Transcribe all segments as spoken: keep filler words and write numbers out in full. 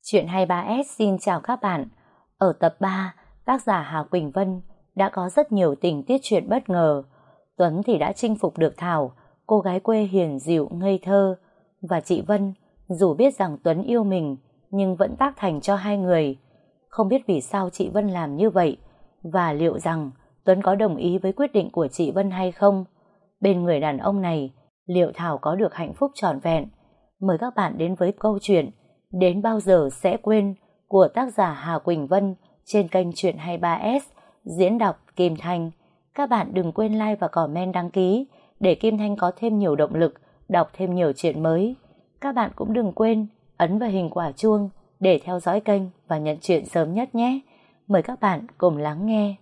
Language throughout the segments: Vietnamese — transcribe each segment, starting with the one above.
Chuyện hai ba ét xin chào các bạn. Ở tập ba, tác giả Hà Quỳnh Vân đã có rất nhiều tình tiết chuyện bất ngờ. Tuấn thì đã chinh phục được Thảo, cô gái quê hiền dịu ngây thơ, và chị Vân, dù biết rằng Tuấn yêu mình nhưng vẫn tác thành cho hai người. Không biết vì sao chị Vân làm như vậy, và liệu rằng Tuấn có đồng ý với quyết định của chị Vân hay không? Bên người đàn ông này, liệu Thảo có được hạnh phúc trọn vẹn? Mời các bạn đến với câu chuyện Đến bao giờ sẽ quên của tác giả Hà Quỳnh Vân trên kênh Chuyện hai ba ét, diễn đọc Kim Thanh. Các bạn đừng quên like và comment đăng ký để Kim Thanh có thêm nhiều động lực đọc thêm nhiều chuyện mới. Các bạn cũng đừng quên ấn vào hình quả chuông để theo dõi kênh và nhận chuyện sớm nhất nhé. Mời các bạn cùng lắng nghe.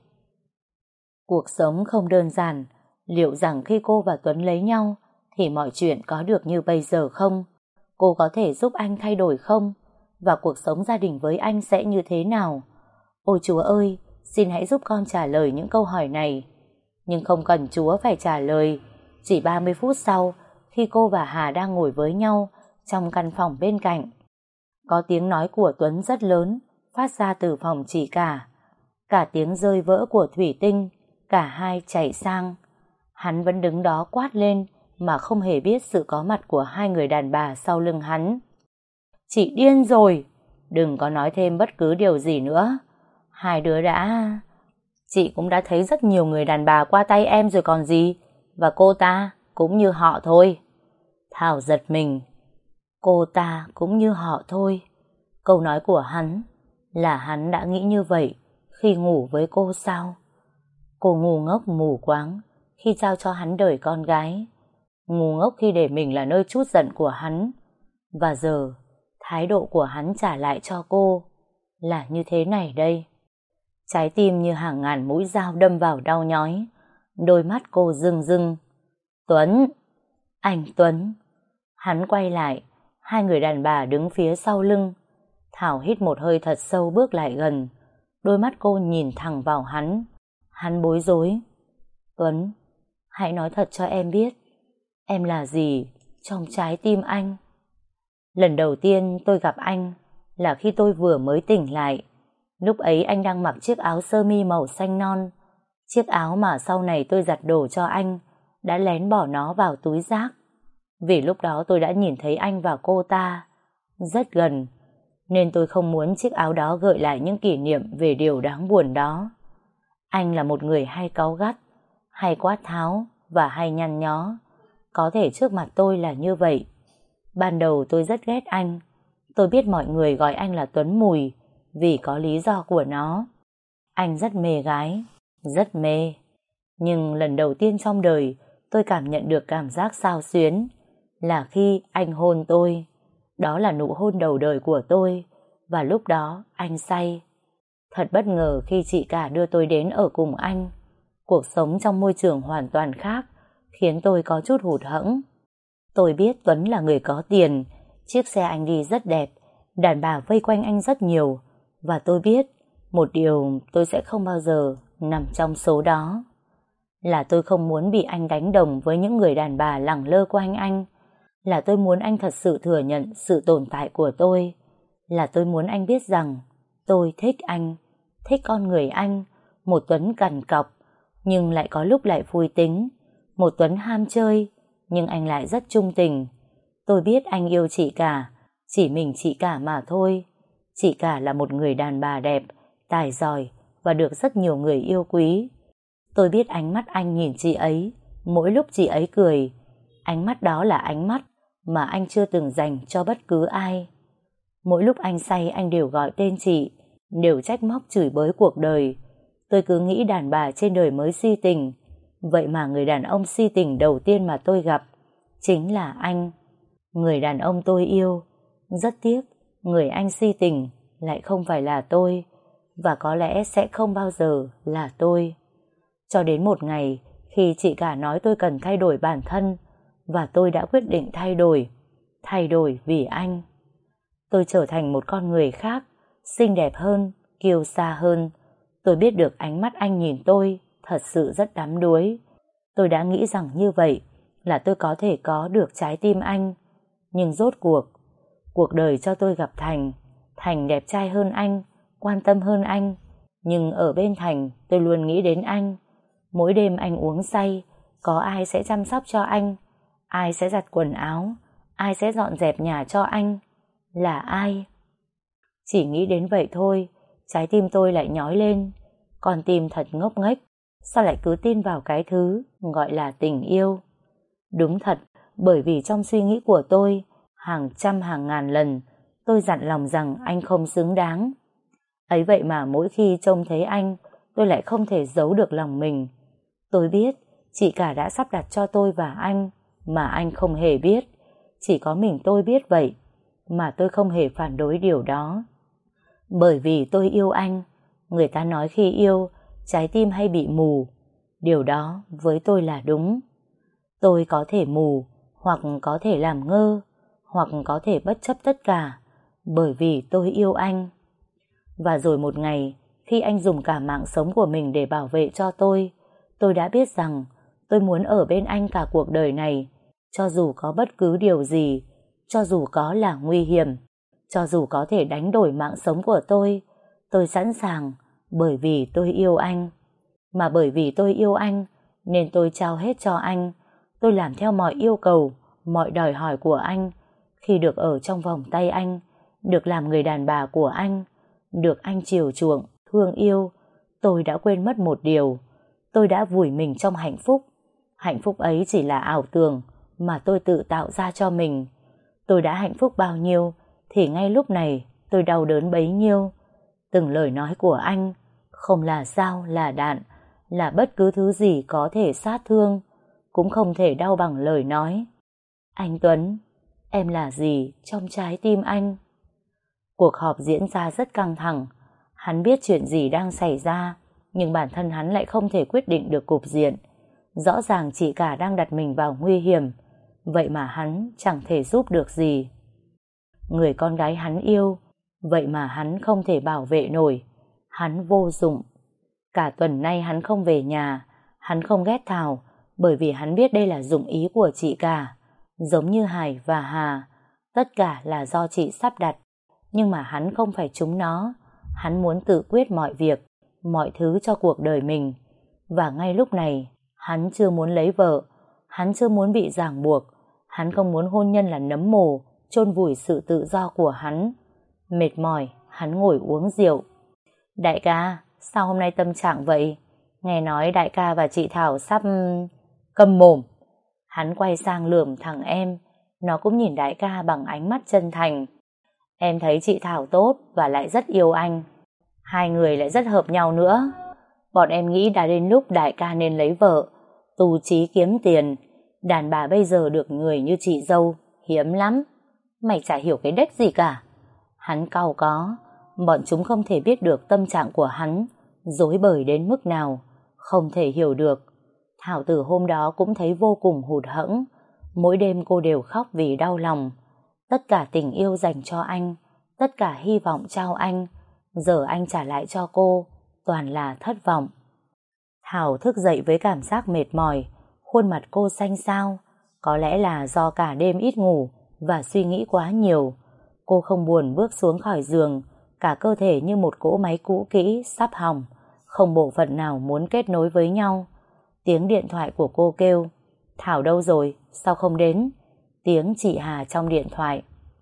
Cuộc sống không đơn giản. Liệu rằng khi cô và Tuấn lấy nhau thì mọi chuyện có được như bây giờ không? Cô có thể giúp anh thay đổi không? Và cuộc sống gia đình với anh sẽ như thế nào? Ôi Chúa ơi, xin hãy giúp con trả lời những câu hỏi này. Nhưng không cần Chúa phải trả lời. Chỉ ba mươi phút sau, khi cô và Hà đang ngồi với nhau trong căn phòng bên cạnh, có tiếng nói của Tuấn rất lớn phát ra từ phòng chị cả. Cả tiếng rơi vỡ của thủy tinh, cả hai chạy sang. Hắn vẫn đứng đó quát lên mà không hề biết sự có mặt của hai người đàn bà sau lưng hắn. Chị điên rồi, đừng có nói thêm bất cứ điều gì nữa. Hai đứa đã... Chị cũng đã thấy rất nhiều người đàn bà qua tay em rồi còn gì, và cô ta cũng như họ thôi. Thảo giật mình. Cô ta cũng như họ thôi. Câu nói của hắn là hắn đã nghĩ như vậy khi ngủ với cô sao? Cô ngu ngốc mù quáng khi giao cho hắn đời con gái, ngu ngốc khi để mình là nơi trút giận của hắn. Và giờ thái độ của hắn trả lại cho cô là như thế này đây. Trái tim như hàng ngàn mũi dao đâm vào đau nhói. Đôi mắt cô rưng rưng. Tuấn! Anh Tuấn! Hắn quay lại. Hai người đàn bà đứng phía sau lưng. Thảo hít một hơi thật sâu bước lại gần. Đôi mắt cô nhìn thẳng vào hắn. Hắn bối rối. Tuấn, hãy nói thật cho em biết, em là gì trong trái tim anh? Lần đầu tiên tôi gặp anh là khi tôi vừa mới tỉnh lại. Lúc ấy anh đang mặc chiếc áo sơ mi màu xanh non. Chiếc áo mà sau này tôi giặt đồ cho anh, đã lén bỏ nó vào túi rác. Vì lúc đó tôi đã nhìn thấy anh và cô ta rất gần, nên tôi không muốn chiếc áo đó gợi lại những kỷ niệm về điều đáng buồn đó. Anh là một người hay cáu gắt, hay quát tháo và hay nhăn nhó. Có thể trước mặt tôi là như vậy. Ban đầu tôi rất ghét anh. Tôi biết mọi người gọi anh là Tuấn Mùi vì có lý do của nó. Anh rất mê gái, rất mê. Nhưng lần đầu tiên trong đời tôi cảm nhận được cảm giác xao xuyến là khi anh hôn tôi. Đó là nụ hôn đầu đời của tôi, và lúc đó anh say. Thật bất ngờ khi chị cả đưa tôi đến ở cùng anh. Cuộc sống trong môi trường hoàn toàn khác khiến tôi có chút hụt hẫng. Tôi biết Tuấn là người có tiền, chiếc xe anh đi rất đẹp, đàn bà vây quanh anh rất nhiều, và tôi biết một điều tôi sẽ không bao giờ nằm trong số đó. Là tôi không muốn bị anh đánh đồng với những người đàn bà lẳng lơ quanh anh. Là tôi muốn anh thật sự thừa nhận sự tồn tại của tôi. Là tôi muốn anh biết rằng tôi thích anh, thích con người anh, một Tuấn cằn cọc nhưng lại có lúc lại vui tính, một Tuấn ham chơi nhưng anh lại rất trung tình. Tôi biết anh yêu chị cả, chỉ mình chị cả mà thôi. Chị cả là một người đàn bà đẹp, tài giỏi và được rất nhiều người yêu quý. Tôi biết ánh mắt anh nhìn chị ấy mỗi lúc chị ấy cười. Ánh mắt đó là ánh mắt mà anh chưa từng dành cho bất cứ ai. Mỗi lúc anh say anh đều gọi tên chị, đều trách móc chửi bới cuộc đời. Tôi cứ nghĩ đàn bà trên đời mới si tình. Vậy mà người đàn ông si tình đầu tiên mà tôi gặp chính là anh. Người đàn ông tôi yêu. Rất tiếc, người anh si tình lại không phải là tôi, và có lẽ sẽ không bao giờ là tôi. Cho đến một ngày, khi chị cả nói tôi cần thay đổi bản thân, và tôi đã quyết định thay đổi. Thay đổi vì anh. Tôi trở thành một con người khác, xinh đẹp hơn, kiêu sa hơn. Tôi biết được ánh mắt anh nhìn tôi thật sự rất đắm đuối. Tôi đã nghĩ rằng như vậy là tôi có thể có được trái tim anh. Nhưng rốt cuộc, cuộc đời cho tôi gặp Thành. Thành đẹp trai hơn anh, quan tâm hơn anh, nhưng ở bên Thành tôi luôn nghĩ đến anh. Mỗi đêm anh uống say, có ai sẽ chăm sóc cho anh, ai sẽ giặt quần áo, ai sẽ dọn dẹp nhà cho anh, là ai? Chỉ nghĩ đến vậy thôi, trái tim tôi lại nhói lên. Con tim thật ngốc nghếch, sao lại cứ tin vào cái thứ gọi là tình yêu? Đúng thật, bởi vì trong suy nghĩ của tôi, hàng trăm hàng ngàn lần, tôi dặn lòng rằng anh không xứng đáng. Ấy vậy mà mỗi khi trông thấy anh, tôi lại không thể giấu được lòng mình. Tôi biết, chị cả đã sắp đặt cho tôi và anh, mà anh không hề biết. Chỉ có mình tôi biết vậy, mà tôi không hề phản đối điều đó. Bởi vì tôi yêu anh. Người ta nói khi yêu, trái tim hay bị mù. Điều đó với tôi là đúng. Tôi có thể mù, hoặc có thể làm ngơ, hoặc có thể bất chấp tất cả, bởi vì tôi yêu anh. Và rồi một ngày, khi anh dùng cả mạng sống của mình để bảo vệ cho tôi, tôi đã biết rằng tôi muốn ở bên anh cả cuộc đời này, cho dù có bất cứ điều gì, cho dù có là nguy hiểm, cho dù có thể đánh đổi mạng sống của tôi, tôi sẵn sàng, bởi vì tôi yêu anh. Mà bởi vì tôi yêu anh, nên tôi trao hết cho anh. Tôi làm theo mọi yêu cầu, mọi đòi hỏi của anh. Khi được ở trong vòng tay anh, được làm người đàn bà của anh, được anh chiều chuộng, thương yêu, tôi đã quên mất một điều. Tôi đã vùi mình trong hạnh phúc. Hạnh phúc ấy chỉ là ảo tưởng mà tôi tự tạo ra cho mình. Tôi đã hạnh phúc bao nhiêu, thì ngay lúc này tôi đau đớn bấy nhiêu. Từng lời nói của anh, không là dao, là đạn, là bất cứ thứ gì có thể sát thương, cũng không thể đau bằng lời nói. Anh Tuấn, em là gì trong trái tim anh? Cuộc họp diễn ra rất căng thẳng. Hắn biết chuyện gì đang xảy ra, nhưng bản thân hắn lại không thể quyết định được cục diện. Rõ ràng chị cả đang đặt mình vào nguy hiểm, vậy mà hắn chẳng thể giúp được gì. Người con gái hắn yêu, vậy mà hắn không thể bảo vệ nổi. Hắn vô dụng. Cả tuần nay hắn không về nhà. Hắn không ghét Thảo, bởi vì hắn biết đây là dụng ý của chị cả. Giống như Hải và Hà, tất cả là do chị sắp đặt. Nhưng mà hắn không phải chúng nó. Hắn muốn tự quyết mọi việc, mọi thứ cho cuộc đời mình. Và ngay lúc này, hắn chưa muốn lấy vợ. Hắn chưa muốn bị ràng buộc. Hắn không muốn hôn nhân là nấm mồ, chôn vùi sự tự do của hắn. Mệt mỏi, hắn ngồi uống rượu. Đại ca, sao hôm nay tâm trạng vậy? Nghe nói đại ca và chị Thảo sắp... Câm mồm. Hắn quay sang lườm thằng em. Nó cũng nhìn đại ca bằng ánh mắt chân thành. Em thấy chị Thảo tốt và lại rất yêu anh. Hai người lại rất hợp nhau nữa. Bọn em nghĩ đã đến lúc đại ca nên lấy vợ, tu chí kiếm tiền. Đàn bà bây giờ được người như chị dâu hiếm lắm. Mày chả hiểu cái đếch gì cả. Hắn cau có. Bọn chúng không thể biết được tâm trạng của hắn rối bời đến mức nào, không thể hiểu được. Thảo từ hôm đó cũng thấy vô cùng hụt hẫng. Mỗi đêm cô đều khóc vì đau lòng. Tất cả tình yêu dành cho anh, tất cả hy vọng trao anh, giờ anh trả lại cho cô toàn là thất vọng. Thảo thức dậy với cảm giác mệt mỏi, khuôn mặt cô xanh xao. Có lẽ là do cả đêm ít ngủ và suy nghĩ quá nhiều. Cô không buồn bước xuống khỏi giường, cả cơ thể như một cỗ máy cũ kỹ sắp hỏng, không bộ phận nào muốn kết nối với nhau. Tiếng điện thoại của cô kêu. Thảo đâu rồi, sao không đến? Tiếng chị Hà trong điện thoại.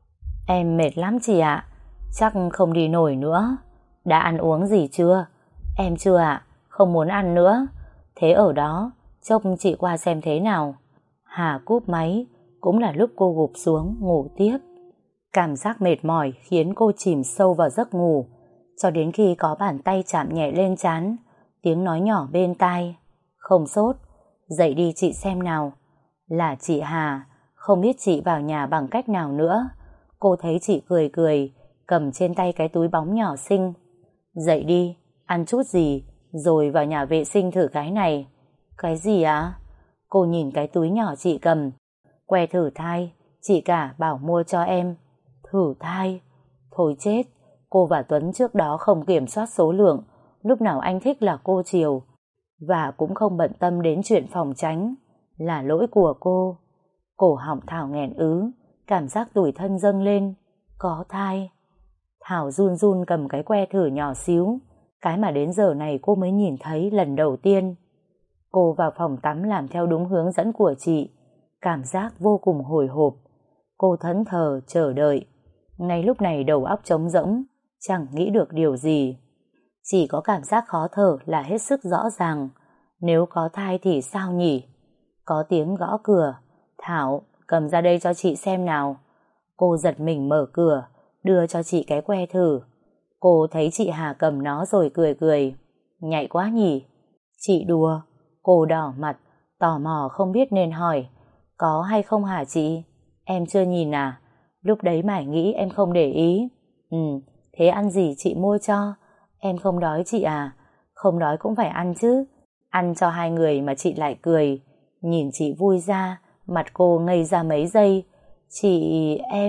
Em mệt lắm chị ạ, chắc không đi nổi nữa. Đã ăn uống gì chưa? Em chưa ạ, không muốn ăn nữa. Thế ở đó, chốc chị qua xem thế nào. Hà cúp máy, cũng là lúc cô gục xuống ngủ tiếp. Cảm giác mệt mỏi khiến cô chìm sâu vào giấc ngủ, cho đến khi có bàn tay chạm nhẹ lên trán, tiếng nói nhỏ bên tai. Không sốt, dậy đi chị xem nào. Là chị Hà, không biết chị vào nhà bằng cách nào nữa. Cô thấy chị cười cười, cầm trên tay cái túi bóng nhỏ xinh. Dậy đi, ăn chút gì, rồi vào nhà vệ sinh thử cái này. Cái gì á? Cô nhìn cái túi nhỏ chị cầm. Que thử thai, chị cả bảo mua cho em. Thử thai? Thôi chết, cô và Tuấn trước đó không kiểm soát số lượng, lúc nào anh thích là cô chiều. Và cũng không bận tâm đến chuyện phòng tránh. Là lỗi của cô. Cổ họng Thảo nghẹn ứ, cảm giác tủi thân dâng lên. Có thai. Thảo run run cầm cái que thử nhỏ xíu, cái mà đến giờ này cô mới nhìn thấy lần đầu tiên. Cô vào phòng tắm làm theo đúng hướng dẫn của chị, cảm giác vô cùng hồi hộp. Cô thẫn thờ chờ đợi. Ngay lúc này đầu óc trống rỗng, chẳng nghĩ được điều gì. Chỉ có cảm giác khó thở là hết sức rõ ràng. Nếu có thai thì sao nhỉ? Có tiếng gõ cửa. Thảo, cầm ra đây cho chị xem nào. Cô giật mình mở cửa, đưa cho chị cái que thử. Cô thấy chị Hà cầm nó rồi cười cười. Nhạy quá nhỉ? Chị đùa. Cô đỏ mặt, tò mò không biết nên hỏi. Có hay không hả chị? Em chưa nhìn à? Lúc đấy mải nghĩ em không để ý. Ừ, thế ăn gì chị mua cho? Em không đói chị à? Không đói cũng phải ăn chứ. Ăn cho hai người mà chị lại cười. Nhìn chị vui ra, mặt cô ngây ra mấy giây. Chị, em...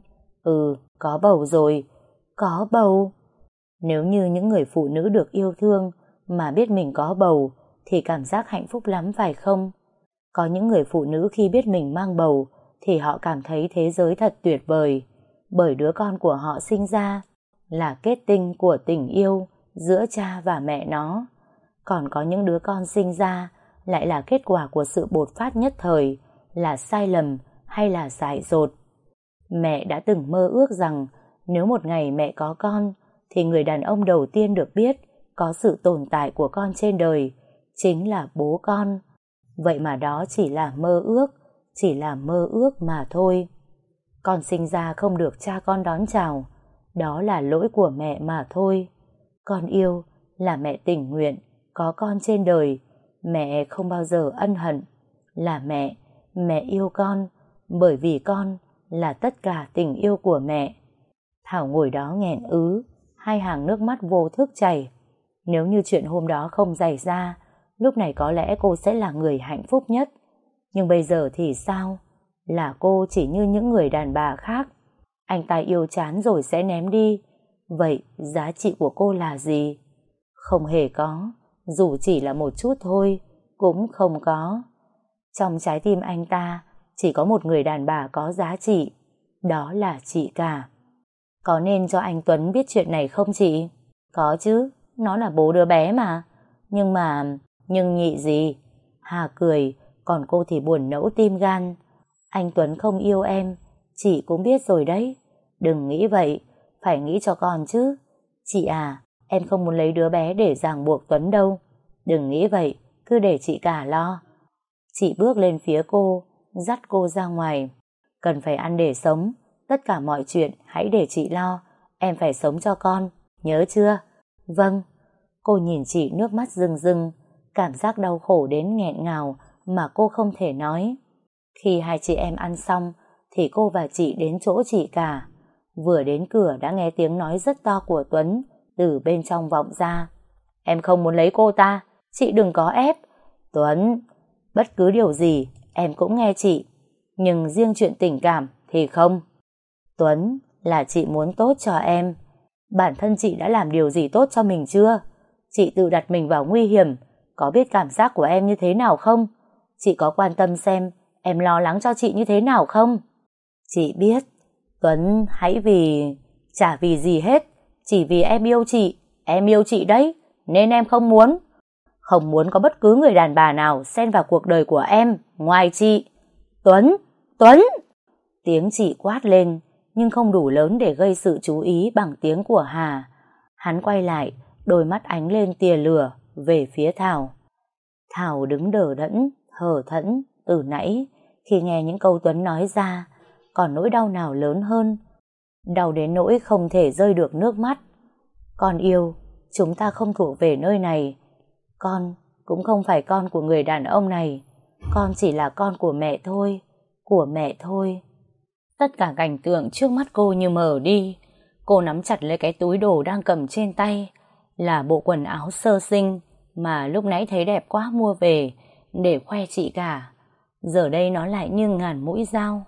Ừ, có bầu rồi. Có bầu? Nếu như những người phụ nữ được yêu thương mà biết mình có bầu thì cảm giác hạnh phúc lắm phải không? Có những người phụ nữ khi biết mình mang bầu thì họ cảm thấy thế giới thật tuyệt vời, bởi đứa con của họ sinh ra là kết tinh của tình yêu giữa cha và mẹ nó. Còn có những đứa con sinh ra lại là kết quả của sự bột phát nhất thời, là sai lầm hay là dại dột. Mẹ đã từng mơ ước rằng nếu một ngày mẹ có con thì người đàn ông đầu tiên được biết có sự tồn tại của con trên đời chính là bố con. Vậy mà đó chỉ là mơ ước, chỉ là mơ ước mà thôi. Con sinh ra không được cha con đón chào, đó là lỗi của mẹ mà thôi. Con yêu là mẹ tình nguyện, có con trên đời, mẹ không bao giờ ân hận. Là mẹ, mẹ yêu con, bởi vì con là tất cả tình yêu của mẹ. Thảo ngồi đó nghẹn ứ, hai hàng nước mắt vô thức chảy. Nếu như chuyện hôm đó không xảy ra, lúc này có lẽ cô sẽ là người hạnh phúc nhất. Nhưng bây giờ thì sao? Là cô chỉ như những người đàn bà khác. Anh ta yêu chán rồi sẽ ném đi. Vậy giá trị của cô là gì? Không hề có. Dù chỉ là một chút thôi, cũng không có. Trong trái tim anh ta chỉ có một người đàn bà có giá trị. Đó là chị cả. Có nên cho anh Tuấn biết chuyện này không chị? Có chứ, nó là bố đứa bé mà. Nhưng mà... Nhưng nhị gì? Hà cười, còn cô thì buồn nẫu tim gan. Anh Tuấn không yêu em, chị cũng biết rồi đấy. Đừng nghĩ vậy, phải nghĩ cho con chứ. Chị à, em không muốn lấy đứa bé để ràng buộc Tuấn đâu. Đừng nghĩ vậy, cứ để chị cả lo. Chị bước lên phía cô, dắt cô ra ngoài. Cần phải ăn để sống, tất cả mọi chuyện hãy để chị lo. Em phải sống cho con, nhớ chưa? Vâng. Cô nhìn chị nước mắt rưng rưng, cảm giác đau khổ đến nghẹn ngào mà cô không thể nói. Khi hai chị em ăn xong thì cô và chị đến chỗ chị cả. Vừa đến cửa đã nghe tiếng nói rất to của Tuấn từ bên trong vọng ra. Em không muốn lấy cô ta, chị đừng có ép. Tuấn, bất cứ điều gì em cũng nghe chị, nhưng riêng chuyện tình cảm thì không. Tuấn, là chị muốn tốt cho em. Bản thân chị đã làm điều gì tốt cho mình chưa? Chị tự đặt mình vào nguy hiểm, có biết cảm giác của em như thế nào không? Chị có quan tâm xem em lo lắng cho chị như thế nào không? Chị biết. Tuấn, hãy vì... Chả vì gì hết, chỉ vì em yêu chị. Em yêu chị đấy, nên em không muốn. Không muốn có bất cứ người đàn bà nào xen vào cuộc đời của em ngoài chị. Tuấn, Tuấn! Tiếng chị quát lên, nhưng không đủ lớn để gây sự chú ý bằng tiếng của Hà. Hắn quay lại, đôi mắt ánh lên tia lửa về phía Thảo. Thảo đứng đờ đẫn, hờ thẫn từ nãy khi nghe những câu Tuấn nói ra. Còn nỗi đau nào lớn hơn? Đau đến nỗi không thể rơi được nước mắt. Con yêu, chúng ta không thuộc về nơi này. Con cũng không phải con của người đàn ông này. Con chỉ là con của mẹ thôi, của mẹ thôi. Tất cả cảnh tượng trước mắt cô như mờ đi. Cô nắm chặt lấy cái túi đồ đang cầm trên tay, là bộ quần áo sơ sinh mà lúc nãy thấy đẹp quá mua về để khoe chị cả. Giờ đây nó lại như ngàn mũi dao.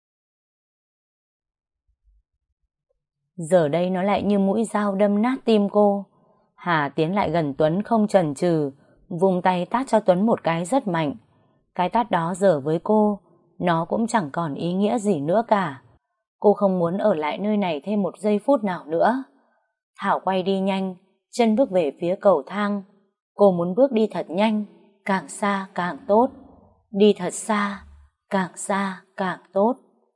Giờ đây nó lại như mũi dao đâm nát tim cô. Hà tiến lại gần Tuấn không chần chừ, vung tay tát cho Tuấn một cái rất mạnh. Cái tát đó giờ với cô, nó cũng chẳng còn ý nghĩa gì nữa cả. Cô không muốn ở lại nơi này thêm một giây phút nào nữa. Thảo quay đi nhanh, chân bước về phía cầu thang. Cô muốn bước đi thật nhanh, càng xa càng tốt. Đi thật xa, càng xa càng tốt.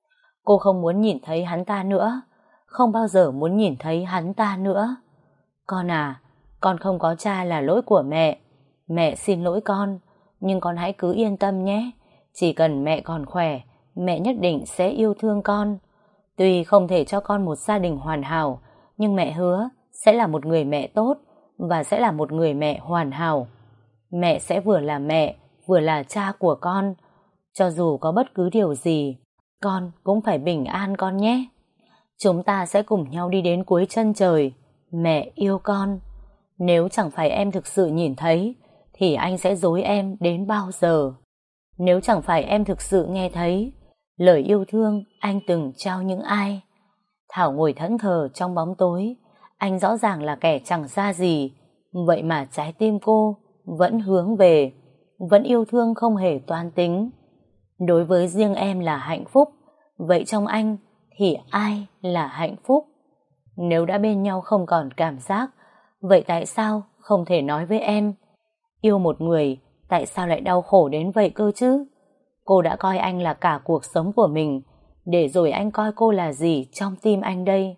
Cô không muốn nhìn thấy hắn ta nữa, không bao giờ muốn nhìn thấy hắn ta nữa. Con à, con không có cha là lỗi của mẹ. Mẹ xin lỗi con, nhưng con hãy cứ yên tâm nhé. Chỉ cần mẹ còn khỏe, mẹ nhất định sẽ yêu thương con. Tuy không thể cho con một gia đình hoàn hảo, nhưng mẹ hứa sẽ là một người mẹ tốt và sẽ là một người mẹ hoàn hảo. Mẹ sẽ vừa là mẹ, vừa là cha của con. Cho dù có bất cứ điều gì, con cũng phải bình an con nhé. Chúng ta sẽ cùng nhau đi đến cuối chân trời. Mẹ yêu con. Nếu chẳng phải em thực sự nhìn thấy, thì anh sẽ dối em đến bao giờ? Nếu chẳng phải em thực sự nghe thấy lời yêu thương anh từng trao những ai? Thảo ngồi thẫn thờ trong bóng tối. Anh rõ ràng là kẻ chẳng ra gì, vậy mà trái tim cô vẫn hướng về, vẫn yêu thương không hề toan tính. Đối với riêng em là hạnh phúc, vậy trong anh thì ai là hạnh phúc? Nếu đã bên nhau không còn cảm giác, vậy tại sao không thể nói với em? Yêu một người, tại sao lại đau khổ đến vậy cơ chứ? Cô đã coi anh là cả cuộc sống của mình, để rồi anh coi cô là gì trong tim anh đây?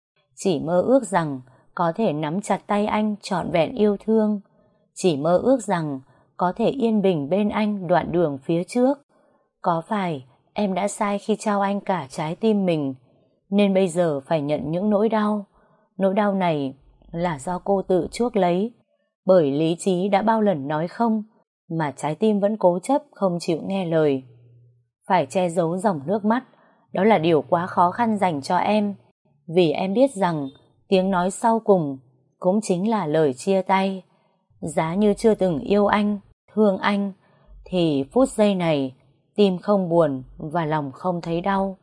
Chỉ mơ ước rằng có thể nắm chặt tay anh trọn vẹn yêu thương. Chỉ mơ ước rằng có thể yên bình bên anh đoạn đường phía trước. Có phải em đã sai khi trao anh cả trái tim mình, nên bây giờ phải nhận những nỗi đau? Nỗi đau này là do cô tự chuốc lấy, bởi lý trí đã bao lần nói không, mà trái tim vẫn cố chấp không chịu nghe lời. Phải che giấu dòng nước mắt, đó là điều quá khó khăn dành cho em, vì em biết rằng tiếng nói sau cùng cũng chính là lời chia tay. Giá như chưa từng yêu anh, thương anh, thì phút giây này tim không buồn và lòng không thấy đau.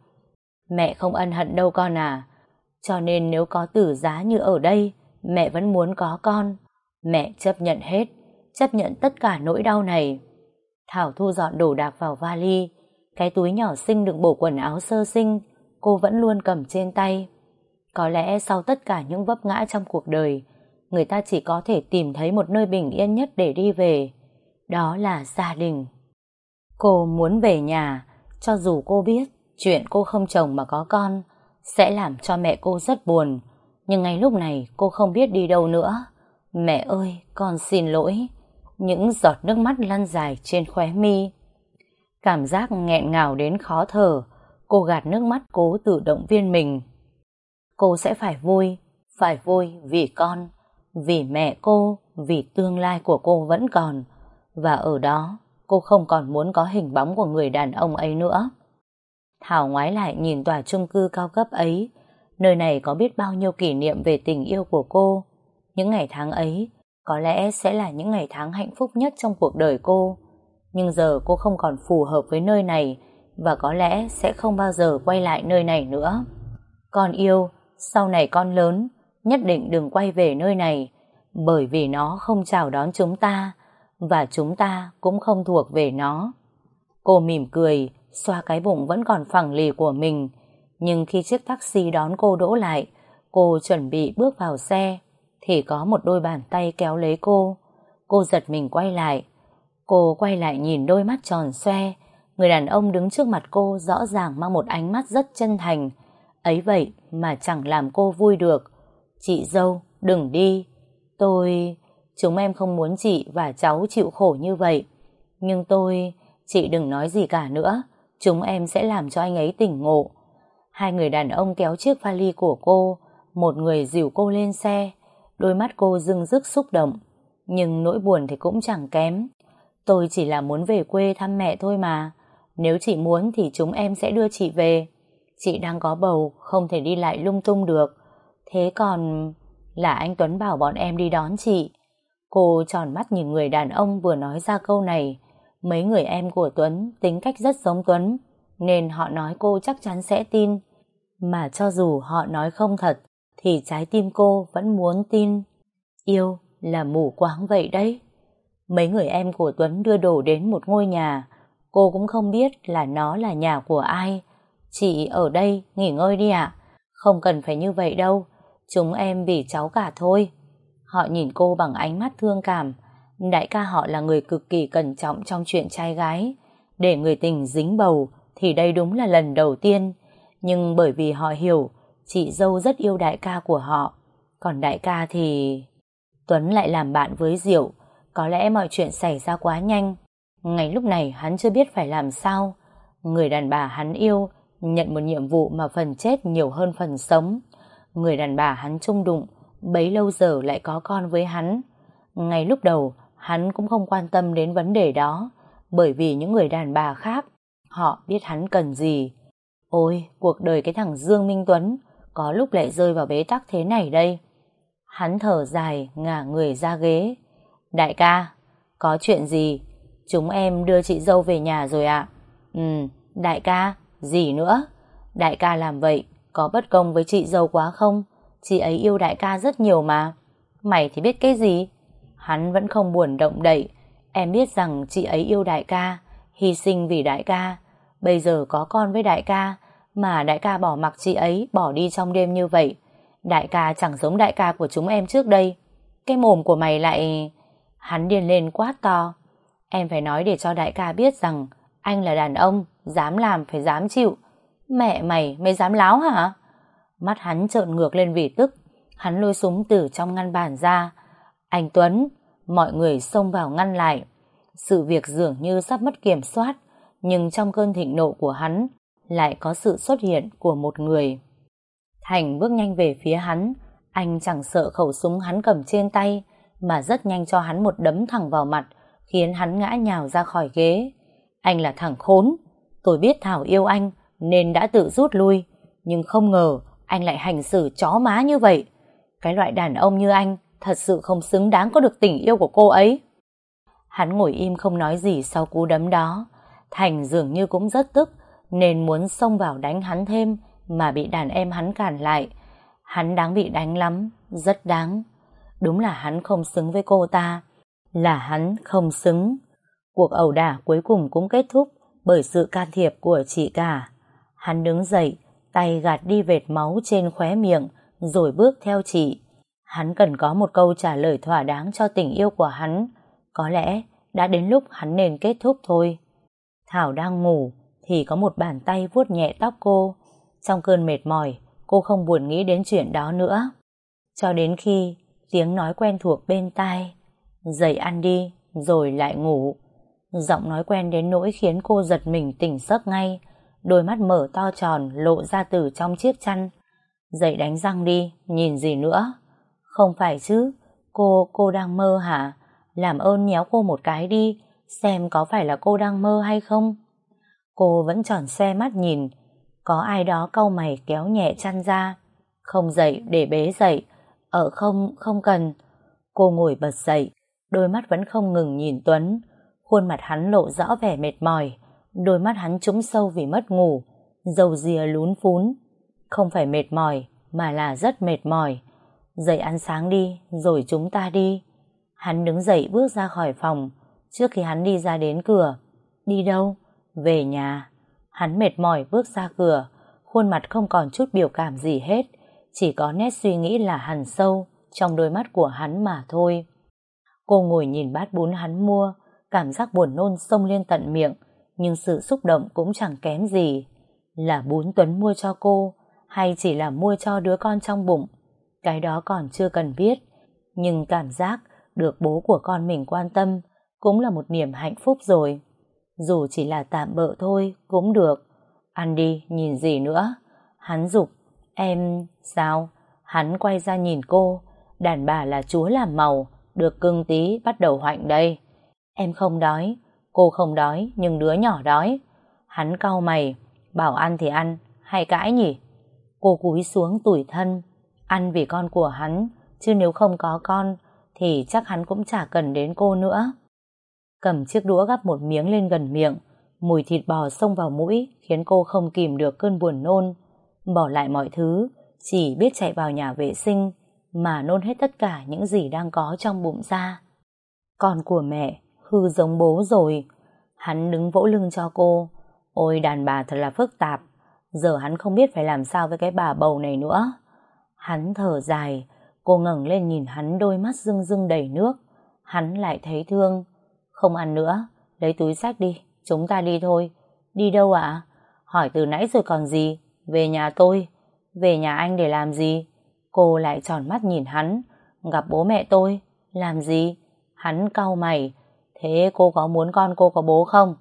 Mẹ không ân hận đâu con à. Cho nên nếu có tử giá như ở đây, mẹ vẫn muốn có con. Mẹ chấp nhận hết, chấp nhận tất cả nỗi đau này. Thảo thu dọn đồ đạc vào vali. Cái túi nhỏ xinh đựng bộ quần áo sơ sinh cô vẫn luôn cầm trên tay. Có lẽ sau tất cả những vấp ngã trong cuộc đời, người ta chỉ có thể tìm thấy một nơi bình yên nhất để đi về. Đó là gia đình. Cô muốn về nhà, cho dù cô biết chuyện cô không chồng mà có con sẽ làm cho mẹ cô rất buồn. Nhưng ngay lúc này cô không biết đi đâu nữa. Mẹ ơi, con xin lỗi. Những giọt nước mắt lăn dài trên khóe mi. Cảm giác nghẹn ngào đến khó thở. Cô gạt nước mắt cố tự động viên mình. Cô sẽ phải vui, phải vui vì con, vì mẹ cô, vì tương lai của cô vẫn còn. Và ở đó cô không còn muốn có hình bóng của người đàn ông ấy nữa. Thảo ngoái lại nhìn tòa chung cư cao cấp ấy. Nơi này có biết bao nhiêu kỷ niệm về tình yêu của cô. Những ngày tháng ấy có lẽ sẽ là những ngày tháng hạnh phúc nhất trong cuộc đời cô. Nhưng giờ cô không còn phù hợp với nơi này, và có lẽ sẽ không bao giờ quay lại nơi này nữa. Con yêu, sau này con lớn, nhất định đừng quay về nơi này, bởi vì nó không chào đón chúng ta, và chúng ta cũng không thuộc về nó. Cô mỉm cười, xoa cái bụng vẫn còn phẳng lì của mình. Nhưng khi chiếc taxi đón cô đỗ lại, cô chuẩn bị bước vào xe, thì có một đôi bàn tay kéo lấy cô. Cô giật mình quay lại. Cô quay lại nhìn đôi mắt tròn xoe. Người đàn ông đứng trước mặt cô rõ ràng mang một ánh mắt rất chân thành. Ấy vậy mà chẳng làm cô vui được. Chị dâu, đừng đi. Tôi... Chúng em không muốn chị và cháu chịu khổ như vậy. Nhưng tôi... Chị đừng nói gì cả nữa. Chúng em sẽ làm cho anh ấy tỉnh ngộ. Hai người đàn ông kéo chiếc vali của cô. Một người dìu cô lên xe. Đôi mắt cô rưng rức xúc động. Nhưng nỗi buồn thì cũng chẳng kém. Tôi chỉ là muốn về quê thăm mẹ thôi mà. Nếu chị muốn thì chúng em sẽ đưa chị về. Chị đang có bầu, không thể đi lại lung tung được. Thế còn... Là anh Tuấn bảo bọn em đi đón chị. Cô tròn mắt nhìn người đàn ông vừa nói ra câu này. Mấy người em của Tuấn tính cách rất giống Tuấn, nên họ nói cô chắc chắn sẽ tin. Mà cho dù họ nói không thật, thì trái tim cô vẫn muốn tin. Yêu là mù quáng vậy đấy. Mấy người em của Tuấn đưa đồ đến một ngôi nhà. Cô cũng không biết là nó là nhà của ai. Chị ở đây nghỉ ngơi đi ạ. Không cần phải như vậy đâu, chúng em vì cháu cả thôi. Họ nhìn cô bằng ánh mắt thương cảm. Đại ca họ là người cực kỳ cẩn trọng trong chuyện trai gái. Để người tình dính bầu thì đây đúng là lần đầu tiên. Nhưng bởi vì họ hiểu chị dâu rất yêu đại ca của họ. Còn đại ca thì... Tuấn lại làm bạn với Diệu. Có lẽ mọi chuyện xảy ra quá nhanh. Ngay lúc này hắn chưa biết phải làm sao. Người đàn bà hắn yêu nhận một nhiệm vụ mà phần chết nhiều hơn phần sống. Người đàn bà hắn chung đụng bấy lâu giờ lại có con với hắn. Ngay lúc đầu hắn cũng không quan tâm đến vấn đề đó, bởi vì những người đàn bà khác họ biết hắn cần gì. Ôi, cuộc đời cái thằng Dương Minh Tuấn có lúc lại rơi vào bế tắc thế này đây. Hắn thở dài ngả người ra ghế. Đại ca, có chuyện gì? Chúng em đưa chị dâu về nhà rồi ạ. Ừ, đại ca, gì nữa? Đại ca làm vậy có bất công với chị dâu quá không? Chị ấy yêu đại ca rất nhiều mà. Mày thì biết cái gì? Hắn vẫn không buồn động đậy. Em biết rằng chị ấy yêu đại ca, hy sinh vì đại ca. Bây giờ có con với đại ca, mà đại ca bỏ mặc chị ấy bỏ đi trong đêm như vậy. Đại ca chẳng giống đại ca của chúng em trước đây. Cái mồm của mày lại... Hắn điên lên quát to. Em phải nói để cho đại ca biết rằng anh là đàn ông, dám làm phải dám chịu. Mẹ mày, mày dám láo hả? Mắt hắn trợn ngược lên vì tức. Hắn lôi súng từ trong ngăn bàn ra. Anh Tuấn, mọi người xông vào ngăn lại. Sự việc dường như sắp mất kiểm soát, nhưng trong cơn thịnh nộ của hắn lại có sự xuất hiện của một người. Thành bước nhanh về phía hắn. Anh chẳng sợ khẩu súng hắn cầm trên tay, mà rất nhanh cho hắn một đấm thẳng vào mặt, khiến hắn ngã nhào ra khỏi ghế. Anh là thằng khốn. Tôi biết Thảo yêu anh nên đã tự rút lui, nhưng không ngờ anh lại hành xử chó má như vậy. Cái loại đàn ông như anh thật sự không xứng đáng có được tình yêu của cô ấy. Hắn ngồi im không nói gì sau cú đấm đó. Thành dường như cũng rất tức, nên muốn xông vào đánh hắn thêm, mà bị đàn em hắn cản lại. Hắn đáng bị đánh lắm, rất đáng. Đúng là hắn không xứng với cô ta. Là hắn không xứng. Cuộc ẩu đả cuối cùng cũng kết thúc bởi sự can thiệp của chị cả. Hắn đứng dậy, tay gạt đi vệt máu trên khóe miệng, rồi bước theo chị. Hắn cần có một câu trả lời thỏa đáng cho tình yêu của hắn. Có lẽ đã đến lúc hắn nên kết thúc thôi. Thảo đang ngủ thì có một bàn tay vuốt nhẹ tóc cô. Trong cơn mệt mỏi, cô không buồn nghĩ đến chuyện đó nữa. Cho đến khi tiếng nói quen thuộc bên tai. Dậy ăn đi, rồi lại ngủ. Giọng nói quen đến nỗi khiến cô giật mình tỉnh giấc ngay. Đôi mắt mở to tròn lộ ra từ trong chiếc chăn. Dậy đánh răng đi, nhìn gì nữa? Không phải chứ, cô, cô đang mơ hả? Làm ơn nhéo cô một cái đi, xem có phải là cô đang mơ hay không? Cô vẫn tròn xoe mắt nhìn. Có ai đó cau mày kéo nhẹ chăn ra. Không dậy, để bế dậy. Ở không, không cần. Cô ngồi bật dậy, đôi mắt vẫn không ngừng nhìn Tuấn. Khuôn mặt hắn lộ rõ vẻ mệt mỏi. Đôi mắt hắn trũng sâu vì mất ngủ, râu ria lún phún. Không phải mệt mỏi, mà là rất mệt mỏi. Dậy ăn sáng đi, rồi chúng ta đi. Hắn đứng dậy bước ra khỏi phòng. Trước khi hắn đi ra đến cửa. Đi đâu? Về nhà. Hắn mệt mỏi bước ra cửa, khuôn mặt không còn chút biểu cảm gì hết, chỉ có nét suy nghĩ là hằn sâu trong đôi mắt của hắn mà thôi. Cô ngồi nhìn bát bún hắn mua, cảm giác buồn nôn xông lên tận miệng, nhưng sự xúc động cũng chẳng kém gì. Là bún Tuấn mua cho cô, hay chỉ là mua cho đứa con trong bụng? Cái đó còn chưa cần biết, nhưng cảm giác được bố của con mình quan tâm cũng là một niềm hạnh phúc rồi. Dù chỉ là tạm bợ thôi cũng được. Ăn đi, nhìn gì nữa? Hắn giục. Em... Sao? Hắn quay ra nhìn cô. Đàn bà là chúa làm màu, được cưng tí bắt đầu hoạnh đây. Em không đói. Cô không đói, nhưng đứa nhỏ đói. Hắn cau mày. Bảo ăn thì ăn, hay cãi nhỉ? Cô cúi xuống tủi thân. Ăn vì con của hắn, chứ nếu không có con thì chắc hắn cũng chả cần đến cô nữa. Cầm chiếc đũa gắp một miếng lên gần miệng. Mùi thịt bò xông vào mũi khiến cô không kìm được cơn buồn nôn. Bỏ lại mọi thứ, chỉ biết chạy vào nhà vệ sinh mà nôn hết tất cả những gì đang có trong bụng ra. Con của mẹ hư giống bố rồi. Hắn đứng vỗ lưng cho cô. Ôi đàn bà thật là phức tạp. Giờ hắn không biết phải làm sao với cái bà bầu này nữa. Hắn thở dài, cô ngẩng lên nhìn hắn, đôi mắt rưng rưng đầy nước. Hắn lại thấy thương. Không ăn nữa, lấy túi xách đi, chúng ta đi thôi. Đi đâu ạ? Hỏi từ nãy rồi còn gì? Về nhà tôi. Về nhà anh để làm gì? Cô lại tròn mắt nhìn hắn. Gặp bố mẹ tôi. Làm gì? Hắn cau mày. Thế cô có muốn con cô có bố không?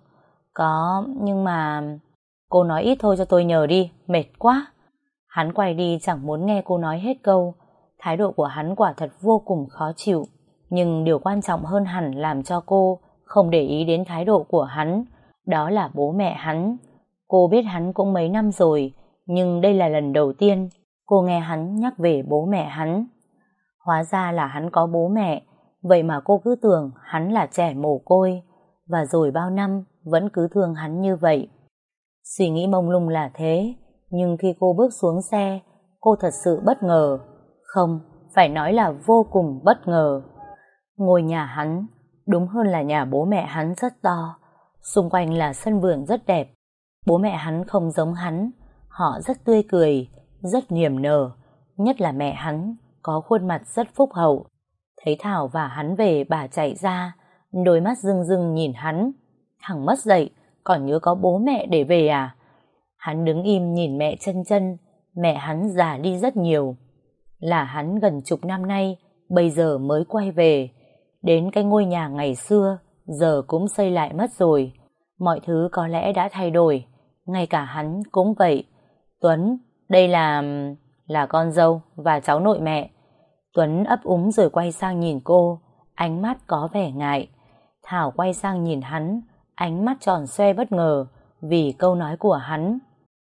Có, nhưng mà... Cô nói ít thôi cho tôi nhờ đi, mệt quá. Hắn quay đi chẳng muốn nghe cô nói hết câu. Thái độ của hắn quả thật vô cùng khó chịu. Nhưng điều quan trọng hơn hẳn làm cho cô không để ý đến thái độ của hắn. Đó là bố mẹ hắn. Cô biết hắn cũng mấy năm rồi, nhưng đây là lần đầu tiên cô nghe hắn nhắc về bố mẹ hắn. Hóa ra là hắn có bố mẹ, vậy mà cô cứ tưởng hắn là trẻ mồ côi, và rồi bao năm vẫn cứ thương hắn như vậy. Suy nghĩ mông lung là thế, nhưng khi cô bước xuống xe, cô thật sự bất ngờ. Không, phải nói là vô cùng bất ngờ. Ngôi nhà hắn, đúng hơn là nhà bố mẹ hắn rất to, xung quanh là sân vườn rất đẹp. Bố mẹ hắn không giống hắn, họ rất tươi cười, rất niềm nở, nhất là mẹ hắn có khuôn mặt rất phúc hậu. Thấy Thảo và hắn về, bà chạy ra, đôi mắt rưng rưng nhìn hắn. Thằng mất dạy, còn nhớ có bố mẹ để về à? Hắn đứng im nhìn mẹ chân chân, mẹ hắn già đi rất nhiều. Là hắn gần chục năm nay, bây giờ mới quay về. Đến cái ngôi nhà ngày xưa, giờ cũng xây lại mất rồi. Mọi thứ có lẽ đã thay đổi, ngay cả hắn cũng vậy. Tuấn, đây là... là con dâu và cháu nội mẹ. Tuấn ấp úng rồi quay sang nhìn cô, ánh mắt có vẻ ngại. Thảo quay sang nhìn hắn, ánh mắt tròn xoe bất ngờ vì câu nói của hắn.